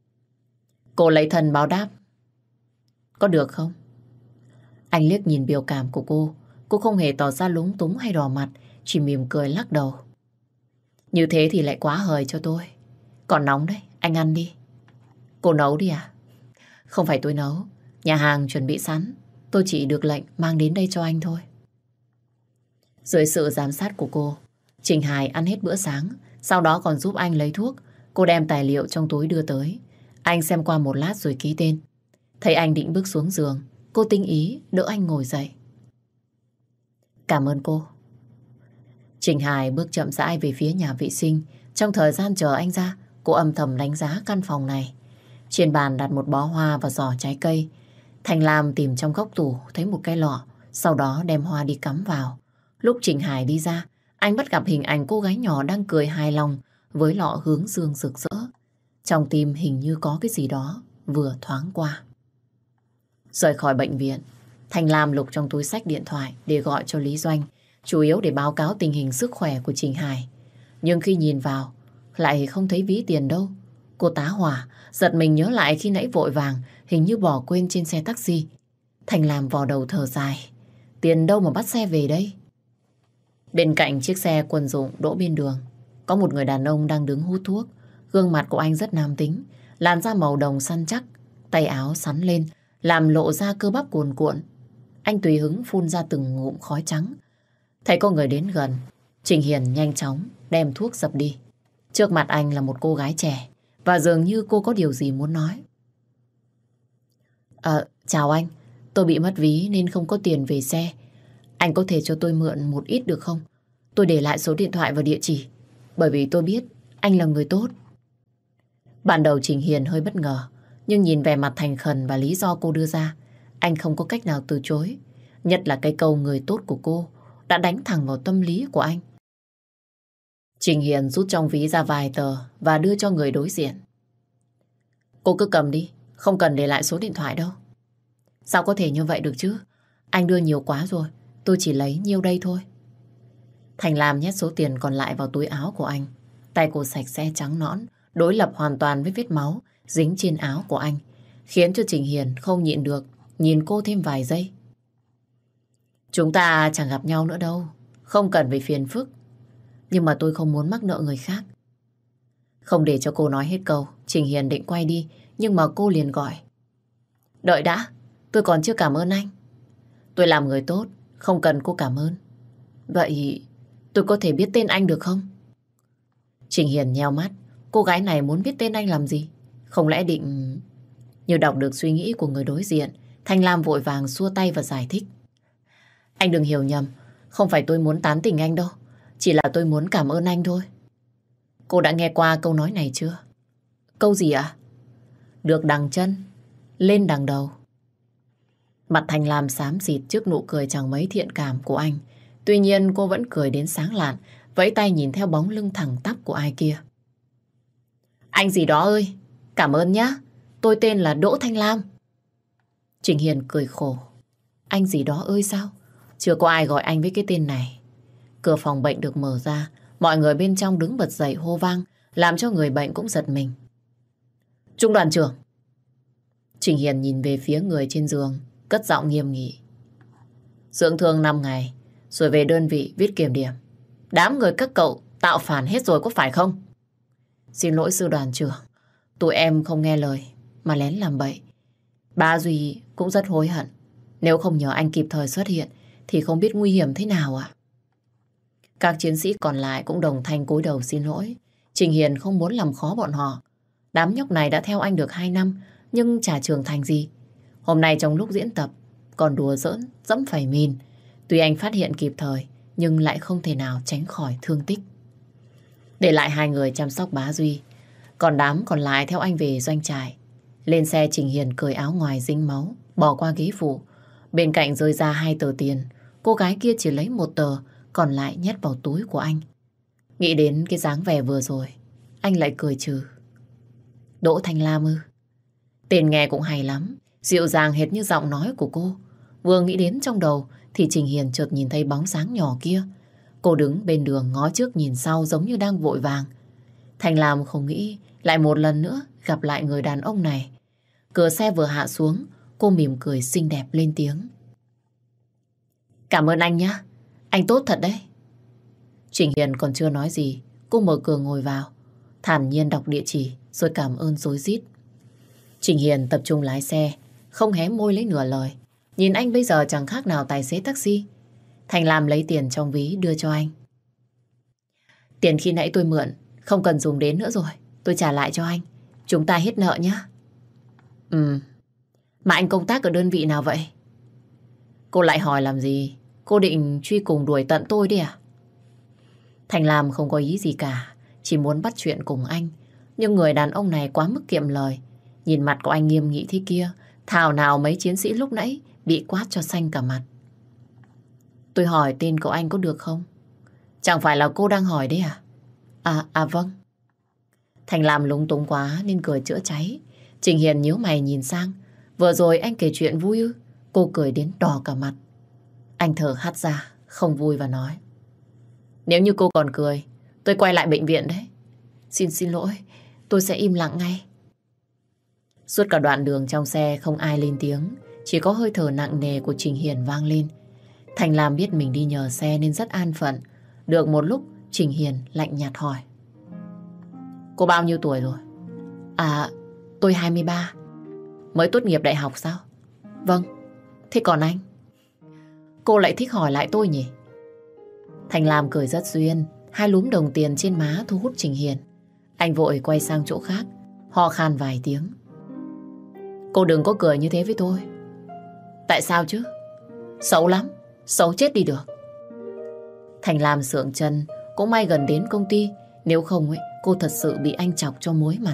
Speaker 1: Cô lấy thân báo đáp. Có được không? Anh liếc nhìn biểu cảm của cô. Cô không hề tỏ ra lúng túng hay đỏ mặt, chỉ mỉm cười lắc đầu. Như thế thì lại quá hời cho tôi. Còn nóng đấy, anh ăn đi. Cô nấu đi à? Không phải tôi nấu. Nhà hàng chuẩn bị sẵn. Tôi chỉ được lệnh mang đến đây cho anh thôi. Dưới sự giám sát của cô, Trình Hải ăn hết bữa sáng, sau đó còn giúp anh lấy thuốc. Cô đem tài liệu trong túi đưa tới. Anh xem qua một lát rồi ký tên. Thấy anh định bước xuống giường, cô tinh ý đỡ anh ngồi dậy. Cảm ơn cô. Trình Hải bước chậm rãi về phía nhà vệ sinh. Trong thời gian chờ anh ra, cô âm thầm đánh giá căn phòng này. Trên bàn đặt một bó hoa và giỏ trái cây. Thanh Lam tìm trong góc tủ thấy một cái lọ, sau đó đem hoa đi cắm vào. Lúc Trình Hải đi ra, anh bắt gặp hình ảnh cô gái nhỏ đang cười hài lòng với lọ hướng dương rực rỡ. Trong tim hình như có cái gì đó vừa thoáng qua. Rời khỏi bệnh viện, Thanh Lam lục trong túi xách điện thoại để gọi cho Lý Doanh, chủ yếu để báo cáo tình hình sức khỏe của Trình Hải. Nhưng khi nhìn vào, lại không thấy ví tiền đâu. Cô tá hỏa, giật mình nhớ lại khi nãy vội vàng, hình như bỏ quên trên xe taxi. Thanh Lam vò đầu thở dài. Tiền đâu mà bắt xe về đây? Bên cạnh chiếc xe quân dụng đỗ bên đường, có một người đàn ông đang đứng hút thuốc. Gương mặt của anh rất nam tính, làn da màu đồng săn chắc, tay áo xắn lên, làm lộ ra cơ bắp cuồn cuộn. Anh tùy hứng phun ra từng ngụm khói trắng. Thấy có người đến gần, Trình Hiền nhanh chóng đem thuốc dập đi. Trước mặt anh là một cô gái trẻ, và dường như cô có điều gì muốn nói. Chào anh, tôi bị mất ví nên không có tiền về xe. Anh có thể cho tôi mượn một ít được không? Tôi để lại số điện thoại và địa chỉ, bởi vì tôi biết anh là người tốt. Ban đầu Trình Hiền hơi bất ngờ, nhưng nhìn vẻ mặt thành khẩn và lý do cô đưa ra, anh không có cách nào từ chối. Nhất là cái câu người tốt của cô đã đánh thẳng vào tâm lý của anh. Trình Hiền rút trong ví ra vài tờ và đưa cho người đối diện. Cô cứ cầm đi, không cần để lại số điện thoại đâu. Sao có thể như vậy được chứ? Anh đưa nhiều quá rồi, tôi chỉ lấy nhiêu đây thôi. Thành Lam nhét số tiền còn lại vào túi áo của anh. Tay cô sạch sẽ trắng nõn, đối lập hoàn toàn với vết máu dính trên áo của anh, khiến cho Trình Hiền không nhịn được nhìn cô thêm vài giây. Chúng ta chẳng gặp nhau nữa đâu. Không cần phải phiền phức. Nhưng mà tôi không muốn mắc nợ người khác. Không để cho cô nói hết câu, Trình Hiền định quay đi, nhưng mà cô liền gọi. Đợi đã, tôi còn chưa cảm ơn anh. Tôi làm người tốt, không cần cô cảm ơn. Vậy tôi có thể biết tên anh được không? Trình Hiền nheo mắt, cô gái này muốn biết tên anh làm gì? Không lẽ định... Như đọc được suy nghĩ của người đối diện, Thanh Lam vội vàng xua tay và giải thích. Anh đừng hiểu nhầm, không phải tôi muốn tán tỉnh anh đâu. Chỉ là tôi muốn cảm ơn anh thôi. Cô đã nghe qua câu nói này chưa? Câu gì ạ? Được đằng chân, lên đằng đầu. Mặt Thanh Lam xám xịt trước nụ cười chẳng mấy thiện cảm của anh. Tuy nhiên cô vẫn cười đến sáng lạn, vẫy tay nhìn theo bóng lưng thẳng tắp của ai kia. Anh gì đó ơi, cảm ơn nhá. Tôi tên là Đỗ Thanh Lam. Trình Hiền cười khổ. Anh gì đó ơi sao? Chưa có ai gọi anh với cái tên này. Cửa phòng bệnh được mở ra, mọi người bên trong đứng bật dậy hô vang, làm cho người bệnh cũng giật mình. Trung đoàn trưởng. Trình Hiền nhìn về phía người trên giường, cất giọng nghiêm nghị. Dưỡng thương 5 ngày, rồi về đơn vị viết kiểm điểm. Đám người các cậu tạo phản hết rồi có phải không? Xin lỗi sư đoàn trưởng, tụi em không nghe lời mà lén làm bậy. Ba Duy cũng rất hối hận. Nếu không nhờ anh kịp thời xuất hiện thì không biết nguy hiểm thế nào ạ. Các chiến sĩ còn lại cũng đồng thanh cúi đầu xin lỗi. Trình Hiền không muốn làm khó bọn họ. Đám nhóc này đã theo anh được 2 năm nhưng chả trưởng thành gì. Hôm nay trong lúc diễn tập còn đùa giỡn, dẫm phải mìn. Tuy anh phát hiện kịp thời nhưng lại không thể nào tránh khỏi thương tích. Để lại 2 người chăm sóc bá Duy. Còn đám còn lại theo anh về doanh trại. Lên xe Trình Hiền cởi áo ngoài dính máu, bỏ qua ghế phụ. Bên cạnh rơi ra 2 tờ tiền. Cô gái kia chỉ lấy 1 tờ, còn lại nhét vào túi của anh. Nghĩ đến cái dáng vẻ vừa rồi, anh lại cười trừ. Đỗ Thanh Lam ư? Tên nghe cũng hay lắm, dịu dàng hệt như giọng nói của cô. Vừa nghĩ đến trong đầu thì Trình Hiền chợt nhìn thấy bóng sáng nhỏ kia. Cô đứng bên đường ngó trước nhìn sau giống như đang vội vàng. Thanh Lam không nghĩ lại một lần nữa gặp lại người đàn ông này. Cửa xe vừa hạ xuống, cô mỉm cười xinh đẹp lên tiếng. Cảm ơn anh nhé, anh tốt thật đấy. Trình Hiền còn chưa nói gì, cô mở cửa ngồi vào, thản nhiên đọc địa chỉ rồi cảm ơn rối rít. Trình Hiền tập trung lái xe, không hé môi lấy nửa lời. Nhìn anh bây giờ chẳng khác nào tài xế taxi. Thành Lam lấy tiền trong ví đưa cho anh. Tiền khi nãy tôi mượn, không cần dùng đến nữa rồi. Tôi trả lại cho anh. Chúng ta hết nợ nhé. Mà anh công tác ở đơn vị nào vậy? Cô lại hỏi làm gì? Cô định truy cùng đuổi tận tôi đi à? Thành Lam không có ý gì cả, chỉ muốn bắt chuyện cùng anh. Nhưng người đàn ông này quá mức kiệm lời. Nhìn mặt của anh nghiêm nghị thế kia, thảo nào mấy chiến sĩ lúc nãy bị quát cho xanh cả mặt. Tôi hỏi tên của anh có được không? Chẳng phải là cô đang hỏi đấy à? Vâng. Thành Lam lúng túng quá nên cười chữa cháy. Trình Hiền nhíu mày nhìn sang. Vừa rồi anh kể chuyện vui ư? Cô cười đến đỏ cả mặt. Anh thở hắt ra, không vui và nói. Nếu như cô còn cười, tôi quay lại bệnh viện đấy. Xin lỗi, tôi sẽ im lặng ngay. Suốt cả đoạn đường trong xe không ai lên tiếng, chỉ có hơi thở nặng nề của Trình Hiền vang lên. Thành Lam biết mình đi nhờ xe nên rất an phận. Được một lúc, Trình Hiền lạnh nhạt hỏi. Cô bao nhiêu tuổi rồi? Tôi 23. Mới tốt nghiệp đại học sao? Vâng. Thế còn anh? Cô lại thích hỏi lại tôi nhỉ? Thành Lam cười rất duyên, 2 lúm đồng tiền trên má thu hút Trình Hiền. Anh vội quay sang chỗ khác, ho khan vài tiếng. Cô đừng có cười như thế với tôi. Tại sao chứ? Xấu lắm, xấu chết đi được. Thành Lam sượng chân, cũng may gần đến công ty, nếu không cô thật sự bị anh chọc cho muối mặt.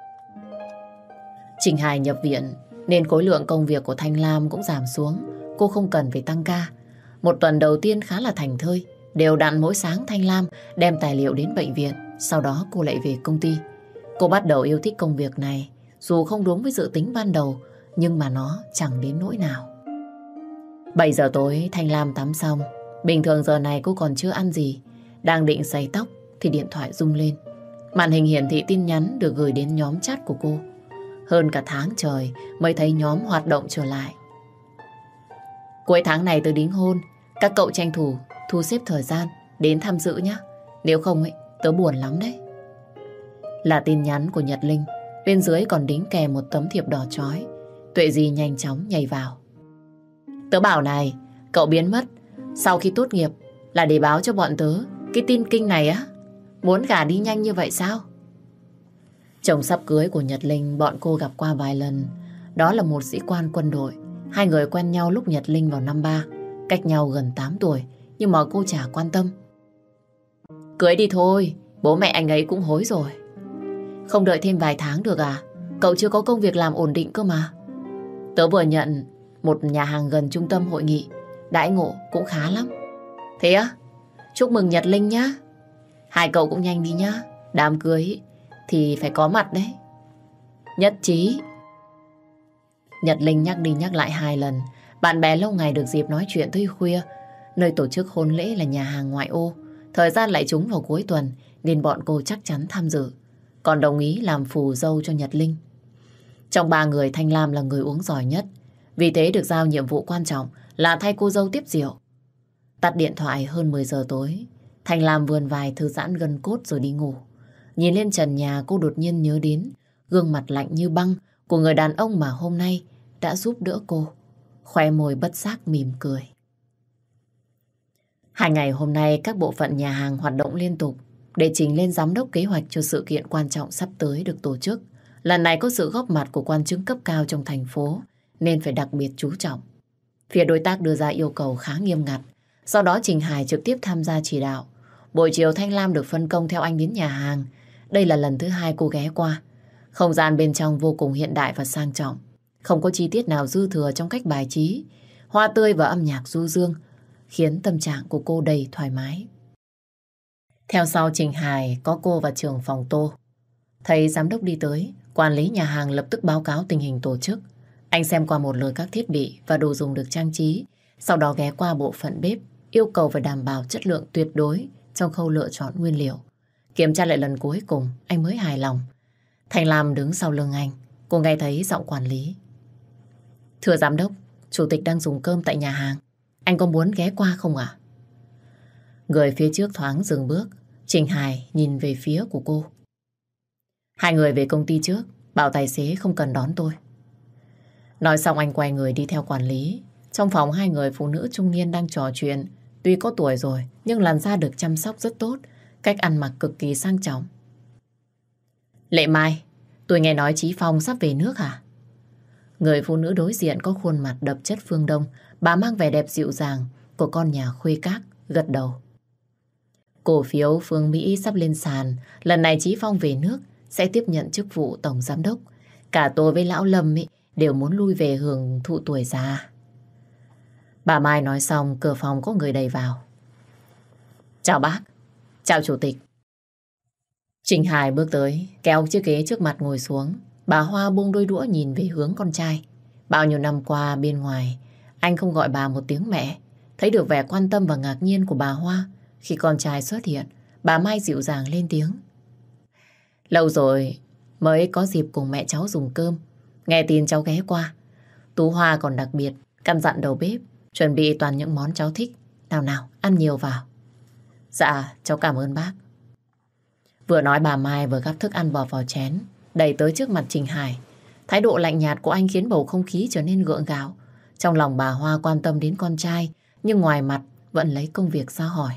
Speaker 1: Trình Hải nhập viện nên khối lượng công việc của Thanh Lam cũng giảm xuống. Cô không cần phải tăng ca. Một tuần đầu tiên khá là thành thơi. Đều đặn mỗi sáng Thanh Lam đem tài liệu đến bệnh viện. Sau đó cô lại về công ty. Cô bắt đầu yêu thích công việc này. Dù không đúng với dự tính ban đầu, nhưng mà nó chẳng đến nỗi nào. 7 giờ tối Thanh Lam tắm xong. Bình thường giờ này cô còn chưa ăn gì. Đang định sấy tóc thì điện thoại rung lên. Màn hình hiển thị tin nhắn được gửi đến nhóm chat của cô. Hơn cả tháng trời mới thấy nhóm hoạt động trở lại. Cuối tháng này tôi đính hôn, Các cậu tranh thủ thu xếp thời gian đến tham dự nhé. Nếu không ấy, tớ buồn lắm đấy. Là tin nhắn của Nhật Linh. Bên dưới còn đính kèm một tấm thiệp đỏ chói. Tuệ Di nhanh chóng nhảy vào. Tớ bảo này, cậu biến mất sau khi tốt nghiệp là để báo cho bọn tớ cái tin kinh này á. Muốn gả đi nhanh như vậy sao? Chồng sắp cưới của Nhật Linh bọn cô gặp qua vài lần. Đó là một sĩ quan quân đội. Hai người quen nhau lúc Nhật Linh vào năm 3, cách nhau gần 8 tuổi, nhưng mà cô chả quan tâm. Cưới đi thôi, bố mẹ anh ấy cũng hối rồi. Không đợi thêm vài tháng được à? Cậu chưa có công việc làm ổn định cơ mà. Tớ vừa nhận một nhà hàng gần trung tâm hội nghị, đãi ngộ cũng khá lắm. Thế á? Chúc mừng Nhật Linh nhá. Hai cậu cũng nhanh đi nhá. Đám cưới thì phải có mặt đấy. Nhất trí. Nhật Linh nhắc đi nhắc lại 2 lần. Bạn bè lâu ngày được dịp nói chuyện tới khuya. Nơi tổ chức hôn lễ là nhà hàng ngoại ô. Thời gian lại trúng vào cuối tuần nên bọn cô chắc chắn tham dự. Còn đồng ý làm phù dâu cho Nhật Linh. Trong 3 người, Thanh Lam là người uống giỏi nhất. Vì thế được giao nhiệm vụ quan trọng là thay cô dâu tiếp rượu. Tắt điện thoại hơn 10 giờ tối, Thanh Lam vươn vai thư giãn gân cốt rồi đi ngủ. Nhìn lên trần nhà, cô đột nhiên nhớ đến gương mặt lạnh như băng của người đàn ông mà hôm nay đã giúp đỡ cô. Khóe môi bất giác mỉm cười. 2 ngày hôm nay các bộ phận nhà hàng hoạt động liên tục để trình lên giám đốc kế hoạch cho sự kiện quan trọng sắp tới được tổ chức. Lần này có sự góp mặt của quan chức cấp cao trong thành phố nên phải đặc biệt chú trọng. Phía đối tác đưa ra yêu cầu khá nghiêm ngặt. Sau đó Trình Hải trực tiếp tham gia chỉ đạo. Buổi chiều Thanh Lam được phân công theo anh đến nhà hàng. Đây là lần thứ 2 cô ghé qua. Không gian bên trong vô cùng hiện đại và sang trọng. Không có chi tiết nào dư thừa trong cách bài trí. Hoa tươi và âm nhạc du dương khiến tâm trạng của cô đầy thoải mái. Theo sau Trình Hải có cô và trưởng phòng Tô. Thấy giám đốc đi tới, quản lý nhà hàng lập tức báo cáo tình hình tổ chức. Anh xem qua một lượt các thiết bị và đồ dùng được trang trí. Sau đó ghé qua bộ phận bếp, yêu cầu phải đảm bảo chất lượng tuyệt đối trong khâu lựa chọn nguyên liệu. Kiểm tra lại lần cuối cùng, anh mới hài lòng. Thành Lam đứng sau lưng anh, cô nghe thấy giọng quản lý. Thưa giám đốc, chủ tịch đang dùng cơm tại nhà hàng. Anh có muốn ghé qua không ạ? Người phía trước thoáng dừng bước, Trình Hải nhìn về phía của cô. 2 người về công ty trước, bảo tài xế không cần đón tôi. Nói xong anh quay người đi theo quản lý. Trong phòng 2 người phụ nữ trung niên đang trò chuyện. Tuy có tuổi rồi, nhưng làn da được chăm sóc rất tốt, cách ăn mặc cực kỳ sang trọng. Lệ Mai, tôi nghe nói Chí Phong sắp về nước hả? Người phụ nữ đối diện có khuôn mặt đậm chất phương Đông, bà mang vẻ đẹp dịu dàng của con nhà khuê các, gật đầu. Cổ phiếu Phương Mỹ sắp lên sàn, lần này Chí Phong về nước sẽ tiếp nhận chức vụ tổng giám đốc. Cả tôi với lão Lâm đều muốn lui về hưởng thụ tuổi già. Bà Mai nói xong, cửa phòng có người đầy vào. Chào bác, chào chủ tịch. Trình Hải bước tới, kéo chiếc ghế trước mặt ngồi xuống. Bà Hoa buông đôi đũa nhìn về hướng con trai. Bao nhiêu năm qua bên ngoài, anh không gọi bà một tiếng mẹ. Thấy được vẻ quan tâm và ngạc nhiên của bà Hoa khi con trai xuất hiện, bà Mai dịu dàng lên tiếng. Lâu rồi mới có dịp cùng mẹ cháu dùng cơm. Nghe tin cháu ghé qua. Tú Hoa còn đặc biệt căn dặn đầu bếp chuẩn bị toàn những món cháu thích. Nào nào, ăn nhiều vào. Dạ, cháu cảm ơn bác. Vừa nói bà Mai vừa gắp thức ăn vào chén, đẩy tới trước mặt Trình Hải. Thái độ lạnh nhạt của anh khiến bầu không khí trở nên gượng gạo. Trong lòng bà Hoa quan tâm đến con trai, nhưng ngoài mặt vẫn lấy công việc ra hỏi.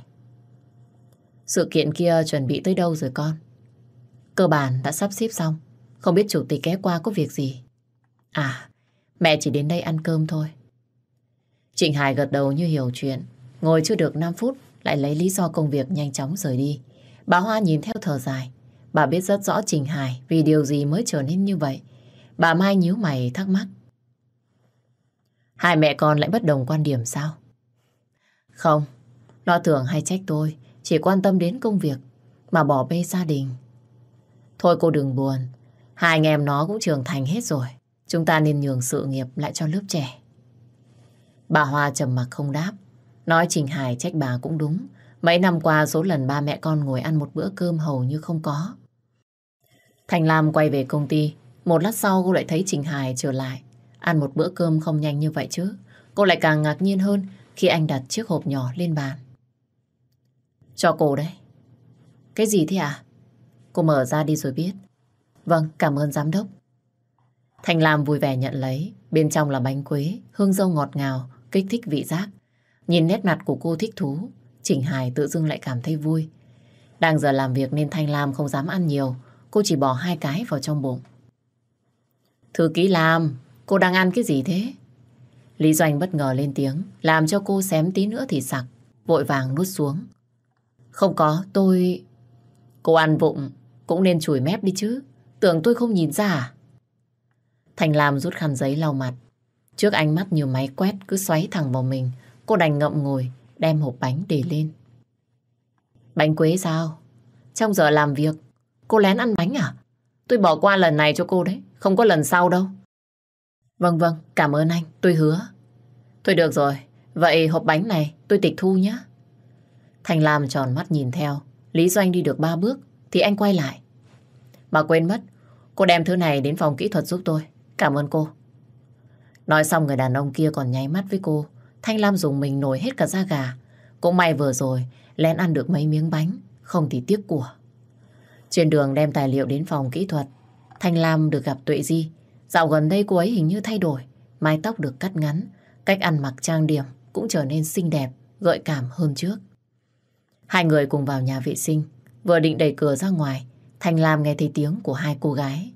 Speaker 1: Sự kiện kia chuẩn bị tới đâu rồi con? Cơ bản đã sắp xếp xong. Không biết chủ tịch ghé qua có việc gì? À, mẹ chỉ đến đây ăn cơm thôi. Trịnh Hải gật đầu như hiểu chuyện. Ngồi chưa được 5 phút lại lấy lý do công việc nhanh chóng rời đi. Bà Hoa nhìn theo thở dài. Bà biết rất rõ Trình Hải vì điều gì mới trở nên như vậy. Bà Mai nhíu mày thắc mắc. Hai mẹ con lại bất đồng quan điểm sao? Không, nó thường hay trách tôi chỉ quan tâm đến công việc mà bỏ bê gia đình. Thôi cô đừng buồn, 2 anh em nó cũng trưởng thành hết rồi. Chúng ta nên nhường sự nghiệp lại cho lớp trẻ. Bà Hoa trầm mặc không đáp. Nói Trình Hải trách bà cũng đúng. Mấy năm qua số lần ba mẹ con ngồi ăn một bữa cơm hầu như không có. Thành Lam quay về công ty. Một lát sau cô lại thấy Trình Hải trở lại. Ăn một bữa cơm không nhanh như vậy chứ. Cô lại càng ngạc nhiên hơn khi anh đặt chiếc hộp nhỏ lên bàn. Cho cô đấy. Cái gì thế ạ? Cô mở ra đi rồi biết. Vâng, cảm ơn giám đốc. Thành Lam vui vẻ nhận lấy. Bên trong là bánh quế, hương dâu ngọt ngào, kích thích vị giác. Nhìn nét mặt của cô thích thú, Chỉnh Hải tự dưng lại cảm thấy vui. Đang giờ làm việc nên Thanh Lam không dám ăn nhiều. Cô chỉ bỏ 2 cái vào trong bụng. Thư ký Lam, cô đang ăn cái gì thế? Lý Doanh bất ngờ lên tiếng, làm cho cô xém tí nữa thì sặc, vội vàng nuốt xuống. Không có, tôi... Cô ăn vụng, cũng nên chùi mép đi chứ. Tưởng tôi không nhìn ra à? Thành Lam rút khăn giấy lau mặt. Trước ánh mắt như máy quét cứ xoáy thẳng vào mình, cô đành ngậm ngùi, đem hộp bánh để lên. Bánh quế sao? Trong giờ làm việc, cô lén ăn bánh à? Tôi bỏ qua lần này cho cô đấy, không có lần sau đâu. Vâng vâng, cảm ơn anh, tôi hứa. Thôi được rồi, vậy hộp bánh này tôi tịch thu nhé. Thành Lam tròn mắt nhìn theo. Lý Doanh đi được 3 bước thì anh quay lại. Mà quên mất, cô đem thứ này đến phòng kỹ thuật giúp tôi. Cảm ơn cô. Nói xong người đàn ông kia còn nháy mắt với cô. Thanh Lam dùng mình nổi hết cả da gà. Cũng may vừa rồi lén ăn được mấy miếng bánh, không thì tiếc của. Trên đường đem tài liệu đến phòng kỹ thuật, Thanh Lam được gặp Tuệ Di. Dạo gần đây cô ấy hình như thay đổi, mái tóc được cắt ngắn, cách ăn mặc trang điểm cũng trở nên xinh đẹp, gợi cảm hơn trước. Hai người cùng vào nhà vệ sinh, vừa định đẩy cửa ra ngoài, Thanh Lam nghe thấy tiếng của 2 cô gái.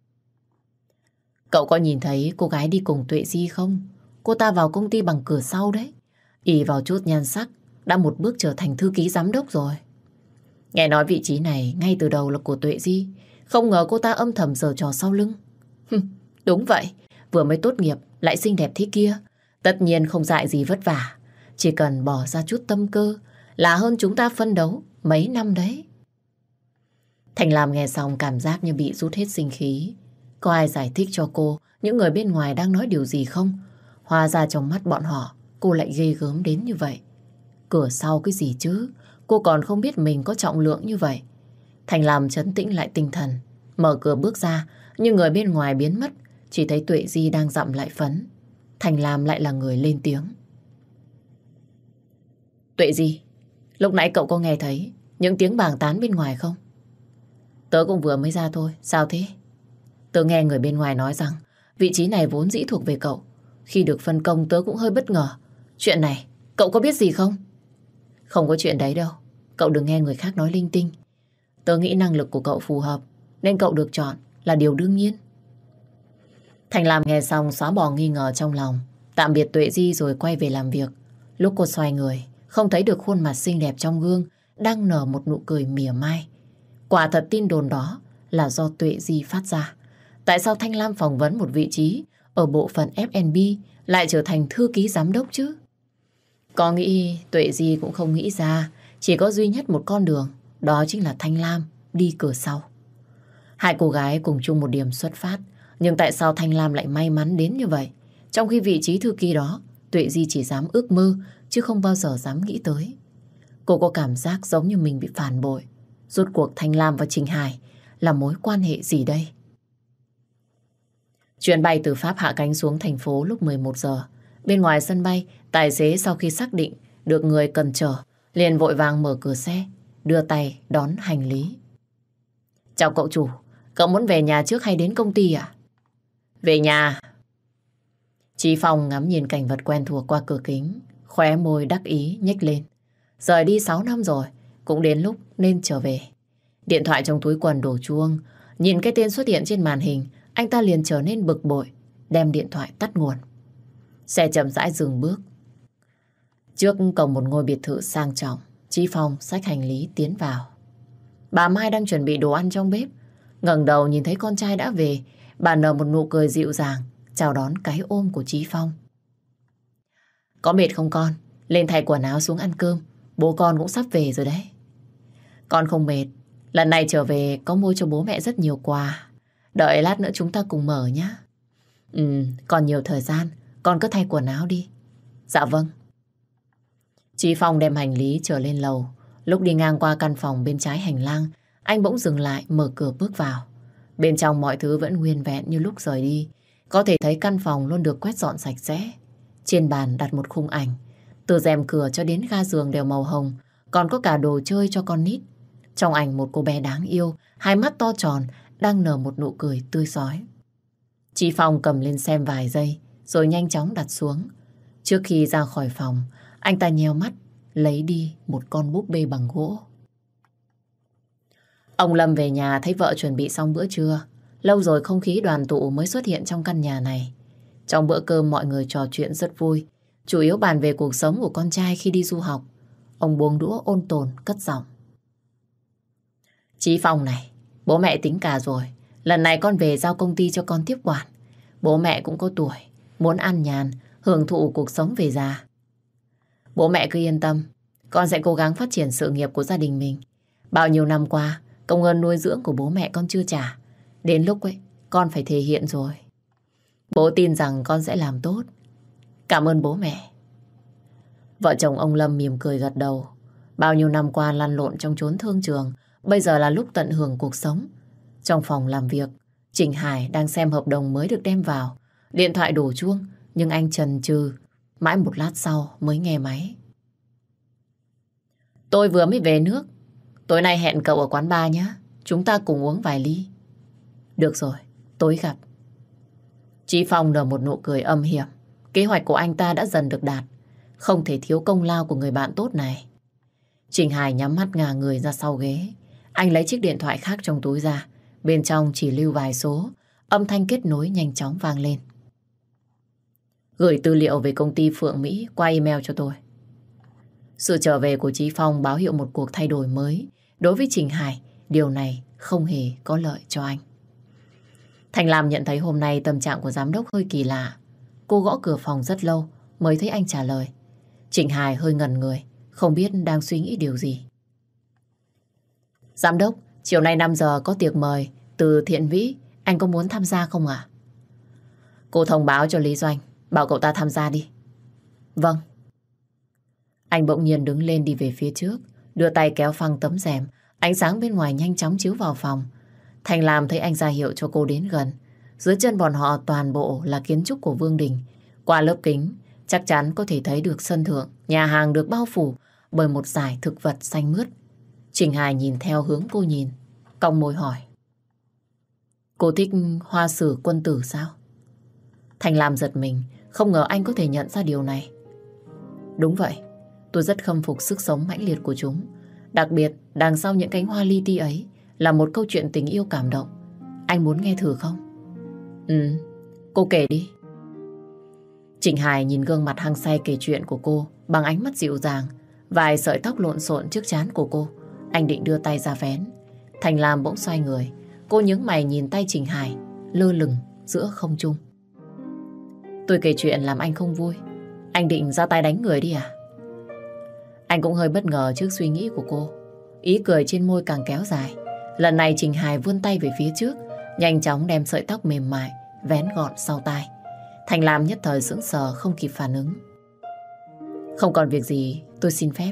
Speaker 1: Cậu có nhìn thấy cô gái đi cùng Tuệ Di không? Cô ta vào công ty bằng cửa sau đấy. Ỷ vào chút nhan sắc, đã một bước trở thành thư ký giám đốc rồi. Nghe nói vị trí này ngay từ đầu là của Tuệ Di, không ngờ cô ta âm thầm giở trò sau lưng. Đúng vậy, vừa mới tốt nghiệp lại xinh đẹp thế kia, tất nhiên không dại gì vất vả, chỉ cần bỏ ra chút tâm cơ là hơn chúng ta phân đấu mấy năm đấy. Thành Lam nghe xong cảm giác như bị rút hết sinh khí. Có ai giải thích cho cô những người bên ngoài đang nói điều gì không? Hóa ra trong mắt bọn họ cô lại ghê gớm đến như vậy. Cửa sau cái gì chứ? Cô còn không biết mình có trọng lượng như vậy. Thành Lam trấn tĩnh lại tinh thần, mở cửa bước ra, nhưng người bên ngoài biến mất, chỉ thấy Tuệ Di đang dặm lại phấn. Thành Lam lại là người lên tiếng. Tuệ Di, lúc nãy cậu có nghe thấy những tiếng bàn tán bên ngoài không? Tớ cũng vừa mới ra thôi, sao thế? Tớ nghe người bên ngoài nói rằng vị trí này vốn dĩ thuộc về cậu. Khi được phân công tớ cũng hơi bất ngờ. Chuyện này, cậu có biết gì không? Không có chuyện đấy đâu. Cậu đừng nghe người khác nói linh tinh. Tớ nghĩ năng lực của cậu phù hợp, nên cậu được chọn là điều đương nhiên. Thành Lam nghe xong xóa bỏ nghi ngờ trong lòng, tạm biệt Tuệ Di rồi quay về làm việc. Lúc cô xoay người, không thấy được khuôn mặt xinh đẹp trong gương đang nở một nụ cười mỉa mai. Quả thật tin đồn đó là do Tuệ Di phát ra. Tại sao Thanh Lam phỏng vấn một vị trí ở bộ phận F&B lại trở thành thư ký giám đốc chứ? Có nghĩ Tuệ Di cũng không nghĩ ra, chỉ có duy nhất một con đường, đó chính là Thanh Lam đi cửa sau. 2 cô gái cùng chung một điểm xuất phát, nhưng tại sao Thanh Lam lại may mắn đến như vậy? Trong khi vị trí thư ký đó, Tuệ Di chỉ dám ước mơ, chứ không bao giờ dám nghĩ tới. Cô có cảm giác giống như mình bị phản bội. Rốt cuộc Thanh Lam và Trình Hải là mối quan hệ gì đây? Chuyến bay từ Pháp hạ cánh xuống thành phố lúc 11 giờ. Bên ngoài sân bay, tài xế sau khi xác định được người cần chở, liền vội vàng mở cửa xe, đưa tay đón hành lý. Chào cậu chủ, cậu muốn về nhà trước hay đến công ty à? Về nhà. Chí Phong ngắm nhìn cảnh vật quen thuộc qua cửa kính, khóe môi đắc ý nhếch lên. Rời đi 6 năm rồi, cũng đến lúc nên trở về. Điện thoại trong túi quần đổ chuông, nhìn cái tên xuất hiện trên màn hình, anh ta liền trở nên bực bội, đem điện thoại tắt nguồn. Xe chậm rãi dừng bước. Trước cổng một ngôi biệt thự sang trọng, Chí Phong xách hành lý tiến vào. Bà Mai đang chuẩn bị đồ ăn trong bếp. Ngẩng đầu nhìn thấy con trai đã về, bà nở một nụ cười dịu dàng, chào đón cái ôm của Chí Phong. Có mệt không con? Lên thay quần áo xuống ăn cơm. Bố con cũng sắp về rồi đấy. Con không mệt. Lần này trở về có mua cho bố mẹ rất nhiều quà. Đợi lát nữa chúng ta cùng mở nhé. Còn nhiều thời gian. Con cứ thay quần áo đi. Dạ vâng. Chí Phong đem hành lý trở lên lầu. Lúc đi ngang qua căn phòng bên trái hành lang, anh bỗng dừng lại mở cửa bước vào. Bên trong mọi thứ vẫn nguyên vẹn như lúc rời đi. Có thể thấy căn phòng luôn được quét dọn sạch sẽ. Trên bàn đặt một khung ảnh. Từ rèm cửa cho đến ga giường đều màu hồng, còn có cả đồ chơi cho con nít. Trong ảnh một cô bé đáng yêu, hai mắt to tròn, đang nở một nụ cười tươi rói. Chị Phong cầm lên xem vài giây, rồi nhanh chóng đặt xuống. Trước khi ra khỏi phòng, anh ta nheo mắt, lấy đi một con búp bê bằng gỗ. Ông Lâm về nhà thấy vợ chuẩn bị xong bữa trưa. Lâu rồi không khí đoàn tụ mới xuất hiện trong căn nhà này. Trong bữa cơm mọi người trò chuyện rất vui, chủ yếu bàn về cuộc sống của con trai khi đi du học. Ông buông đũa ôn tồn, cất giọng. Chí Phong này, bố mẹ tính cả rồi. Lần này con về giao công ty cho con tiếp quản. Bố mẹ cũng có tuổi, muốn an nhàn, hưởng thụ cuộc sống về già. Bố mẹ cứ yên tâm, con sẽ cố gắng phát triển sự nghiệp của gia đình mình. Bao nhiêu năm qua, công ơn nuôi dưỡng của bố mẹ con chưa trả. Đến lúc ấy, con phải thể hiện rồi. Bố tin rằng con sẽ làm tốt. Cảm ơn bố mẹ. Vợ chồng ông Lâm mỉm cười gật đầu. Bao nhiêu năm qua lăn lộn trong chốn thương trường, bây giờ là lúc tận hưởng cuộc sống. Trong phòng làm việc, Trình Hải đang xem hợp đồng mới được đem vào. Điện thoại đổ chuông, nhưng anh chần chừ. Mãi một lát sau mới nghe máy. Tôi vừa mới về nước. Tối nay hẹn cậu ở quán bar nhé. Chúng ta cùng uống vài ly. Được rồi, tối gặp. Chí Phong nở một nụ cười âm hiểm. Kế hoạch của anh ta đã dần được đạt. Không thể thiếu công lao của người bạn tốt này. Trình Hải nhắm mắt ngả người ra sau ghế. Anh lấy chiếc điện thoại khác trong túi ra. Bên trong chỉ lưu vài số. Âm thanh kết nối nhanh chóng vang lên. Gửi tư liệu về công ty Phượng Mỹ qua email cho tôi. Sự trở về của Chí Phong báo hiệu một cuộc thay đổi mới. Đối với Trình Hải, điều này không hề có lợi cho anh. Thành Lam nhận thấy hôm nay tâm trạng của giám đốc hơi kỳ lạ. Cô gõ cửa phòng rất lâu mới thấy anh trả lời. Trình Hải hơi ngẩn người, không biết đang suy nghĩ điều gì. Giám đốc, chiều nay 5 giờ có tiệc mời từ Thiện Vĩ, anh có muốn tham gia không ạ? Cô thông báo cho Lý Doanh, bảo cậu ta tham gia đi. Vâng. Anh bỗng nhiên đứng lên đi về phía trước, đưa tay kéo phăng tấm rèm, ánh sáng bên ngoài nhanh chóng chiếu vào phòng. Thành Lam thấy anh ra hiệu cho cô đến gần. Dưới chân bọn họ toàn bộ là kiến trúc của Vương Đình. Qua lớp kính, chắc chắn có thể thấy được sân thượng, nhà hàng được bao phủ bởi một dải thực vật xanh mướt. Trình Hải nhìn theo hướng cô nhìn, cong môi hỏi. Cô thích hoa sử quân tử sao? Thành Lam giật mình, không ngờ anh có thể nhận ra điều này. Đúng vậy, tôi rất khâm phục sức sống mãnh liệt của chúng. Đặc biệt, đằng sau những cánh hoa li ti ấy là một câu chuyện tình yêu cảm động. Anh muốn nghe thử không? Cô kể đi. Trình Hải nhìn gương mặt hăng say kể chuyện của cô bằng ánh mắt dịu dàng. Vài sợi tóc lộn xộn trước trán của cô. Anh định đưa tay ra vén. Thành Lam bỗng xoay người. Cô nhướng mày nhìn tay Trình Hải lơ lửng giữa không trung. Tôi kể chuyện làm anh không vui. Anh định ra tay đánh người đi à? Anh cũng hơi bất ngờ trước suy nghĩ của cô. Ý cười trên môi càng kéo dài. Lần này Trình Hải vươn tay về phía trước, nhanh chóng đem sợi tóc mềm mại vén gọn sau tai. Thành Lam nhất thời sững sờ không kịp phản ứng. Không còn việc gì, tôi xin phép.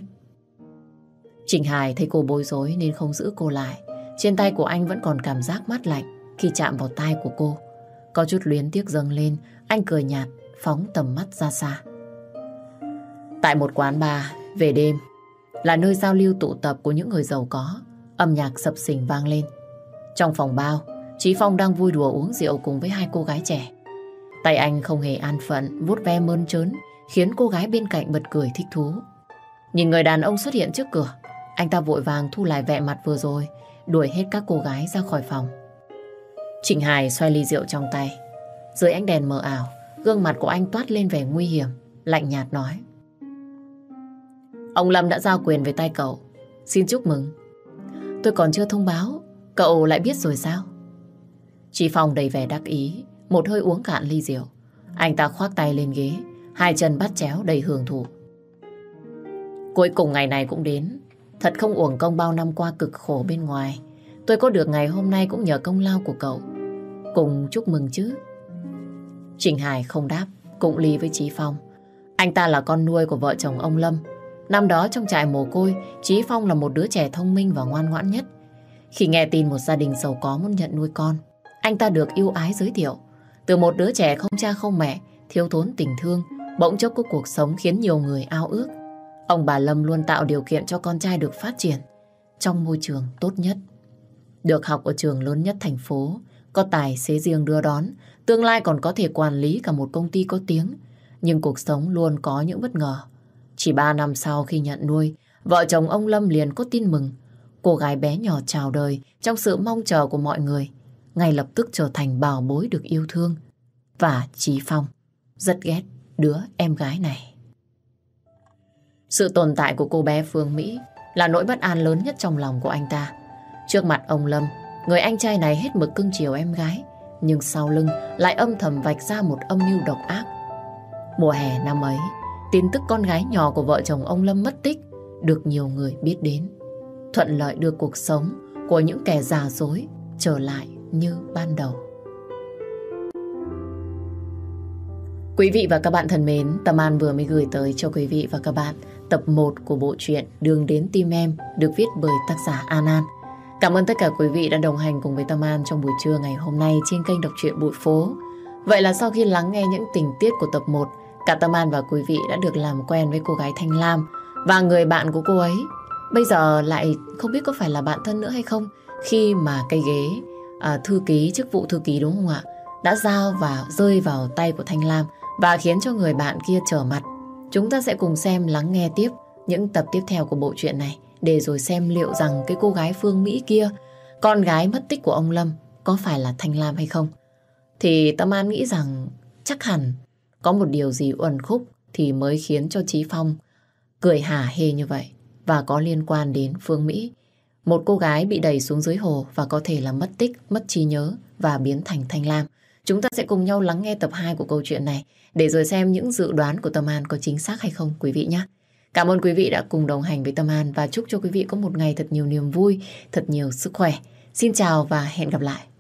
Speaker 1: Trình Hải thấy cô bối rối nên không giữ cô lại. Trên tay của anh vẫn còn cảm giác mát lạnh khi chạm vào tai của cô. Có chút luyến tiếc dâng lên, anh cười nhạt, phóng tầm mắt ra xa. Tại một quán bar, về đêm, là nơi giao lưu tụ tập của những người giàu có. Âm nhạc sập sình vang lên. Trong phòng bao, Chí Phong đang vui đùa uống rượu cùng với hai cô gái trẻ. Tay anh không hề an phận, vuốt ve mơn trớn, khiến cô gái bên cạnh bật cười thích thú. Nhìn người đàn ông xuất hiện trước cửa, anh ta vội vàng thu lại vẻ mặt vừa rồi, đuổi hết các cô gái ra khỏi phòng. Trình Hải xoay ly rượu trong tay. Dưới ánh đèn mờ ảo, gương mặt của anh toát lên vẻ nguy hiểm, lạnh nhạt nói. Ông Lâm đã giao quyền về tay cậu. Xin chúc mừng. Tôi còn chưa thông báo, cậu lại biết rồi sao? Chí Phong đầy vẻ đắc ý, một hơi uống cạn ly rượu. Anh ta khoác tay lên ghế, hai chân bắt chéo đầy hưởng thụ. Cuối cùng ngày này cũng đến. Thật không uổng công bao năm qua cực khổ bên ngoài. Tôi có được ngày hôm nay cũng nhờ công lao của cậu. Cùng chúc mừng chứ. Trình Hải không đáp, cũng ly với Chí Phong. Anh ta là con nuôi của vợ chồng ông Lâm. Năm đó trong trại mồ côi, Chí Phong là một đứa trẻ thông minh và ngoan ngoãn nhất. Khi nghe tin một gia đình giàu có muốn nhận nuôi con, anh ta được ưu ái giới thiệu. Từ một đứa trẻ không cha không mẹ, thiếu thốn tình thương, bỗng chốc có cuộc sống khiến nhiều người ao ước. Ông bà Lâm luôn tạo điều kiện cho con trai được phát triển trong môi trường tốt nhất. Được học ở trường lớn nhất thành phố, có tài xế riêng đưa đón, tương lai còn có thể quản lý cả một công ty có tiếng. Nhưng cuộc sống luôn có những bất ngờ. Chỉ 3 năm sau khi nhận nuôi, vợ chồng ông Lâm liền có tin mừng. Cô gái bé nhỏ chào đời trong sự mong chờ của mọi người, ngay lập tức trở thành bảo bối được yêu thương. Và Chí Phong rất ghét đứa em gái này. Sự tồn tại của cô bé Phương Mỹ là nỗi bất an lớn nhất trong lòng của anh ta. Trước mặt ông Lâm, người anh trai này hết mực cưng chiều em gái, nhưng sau lưng lại âm thầm vạch ra một âm mưu độc ác. Mùa hè năm ấy, tin tức con gái nhỏ của vợ chồng ông Lâm mất tích được nhiều người biết đến, thuận lợi đưa cuộc sống của những kẻ giả dối trở lại như ban đầu. Quý vị và các bạn thân mến, Tâm An vừa mới gửi tới cho quý vị và các bạn tập 1 của bộ truyện Đường đến tim em được viết bởi tác giả An An. Cảm ơn tất cả quý vị đã đồng hành cùng với Tâm An trong buổi trưa ngày hôm nay trên kênh Đọc truyện Bụi Phố. Vậy là sau khi lắng nghe những tình tiết của tập 1, cả Tâm An và quý vị đã được làm quen với cô gái Thanh Lam và người bạn của cô ấy. Bây giờ lại không biết có phải là bạn thân nữa hay không, khi mà cái ghế thư ký, chức vụ thư ký đúng không ạ, đã rơi vào tay của Thanh Lam và khiến cho người bạn kia trở mặt. Chúng ta sẽ cùng xem, lắng nghe tiếp những tập tiếp theo của bộ truyện này để rồi xem liệu rằng cái cô gái Phương Mỹ kia, con gái mất tích của ông Lâm, có phải là Thanh Lam hay không. Thì Tâm An nghĩ rằng chắc hẳn có một điều gì uẩn khúc thì mới khiến cho Chí Phong cười hả hê như vậy, và có liên quan đến Phương Mỹ, một cô gái bị đẩy xuống dưới hồ và có thể là mất tích, mất trí nhớ và biến thành Thanh Lam. Chúng ta sẽ cùng nhau lắng nghe tập 2 của câu chuyện này để rồi xem những dự đoán của Tâm An có chính xác hay không quý vị nhé. Cảm ơn quý vị đã cùng đồng hành với Tâm An và chúc cho quý vị có một ngày thật nhiều niềm vui, thật nhiều sức khỏe. Xin chào và hẹn gặp lại.